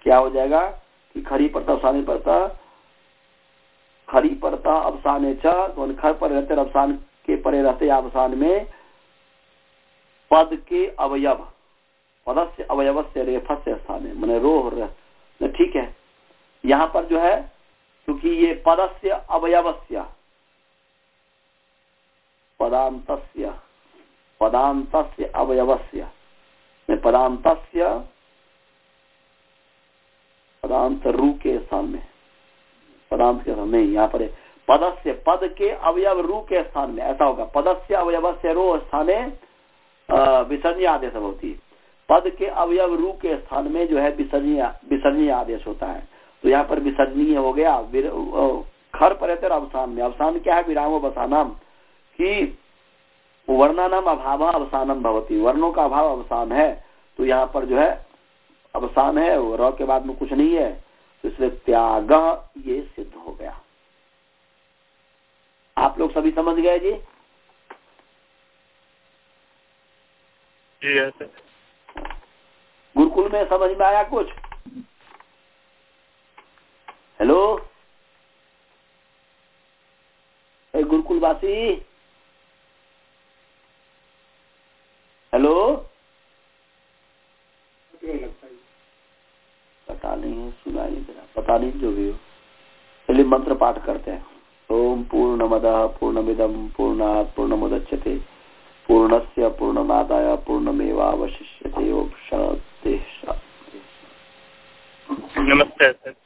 S1: क्या हो जाएगा कि खरी परता अवसाने परता खरी परता अवसाने च, तो खर पर रहते अवसान के परे रहते अवसान में पद के अवयव, पदस्य अवयवस्य रेफस्य स्थाने, मैंने रोह रह, ठीक है। यहाँ पर जो है क्योंकि ये पदस्य अवयवस्य पदांतस्य पदांतस्य अवयवस्य, पदांतस्य पदांत रू के स्थान में, पदांत के स्थान नहीं, यहाँ पर पदस्य पद के अवयव रू के स्थान में, ऐसा होगा। पदस्य अवयवस्य रो स्थाने विसर्जनीय आदेश होती है। पद के अवयव रू के स्थान में जो है विसर्जनीय विसर्जनीय आदेश होता है। तो यहाँ पर विसर्जनीय हो गया। खर पर अवसान में, अवसान क्या है? विरामो बसानाम, कि वर्णानाम अभाव अवसानम भवती, वर्णों का अभाव अवसान है। तो यहाँ पर जो है अवसान है, र के बाद में कुछ नहीं है, तो इसलिए त्याग ये सिद्ध हो गया। आप लोग सभी समझ गए जी? गुरुकुल में समझ में आया कुछ? हेलो गुरुकुल वासी, हेलो, पता नहीं सुना नहीं तेरा, पता नहीं जो भी हो। चलिए मंत्र पाठ करते हैं। ओम पूर्णमदः पूर्णमिदं पूर्णात् पूर्णमुदच्यते पूर्णस्य पूर्णमादाय पूर्णमेवावशिष्यते। ओम शांति शांति।
S2: नमस्ते।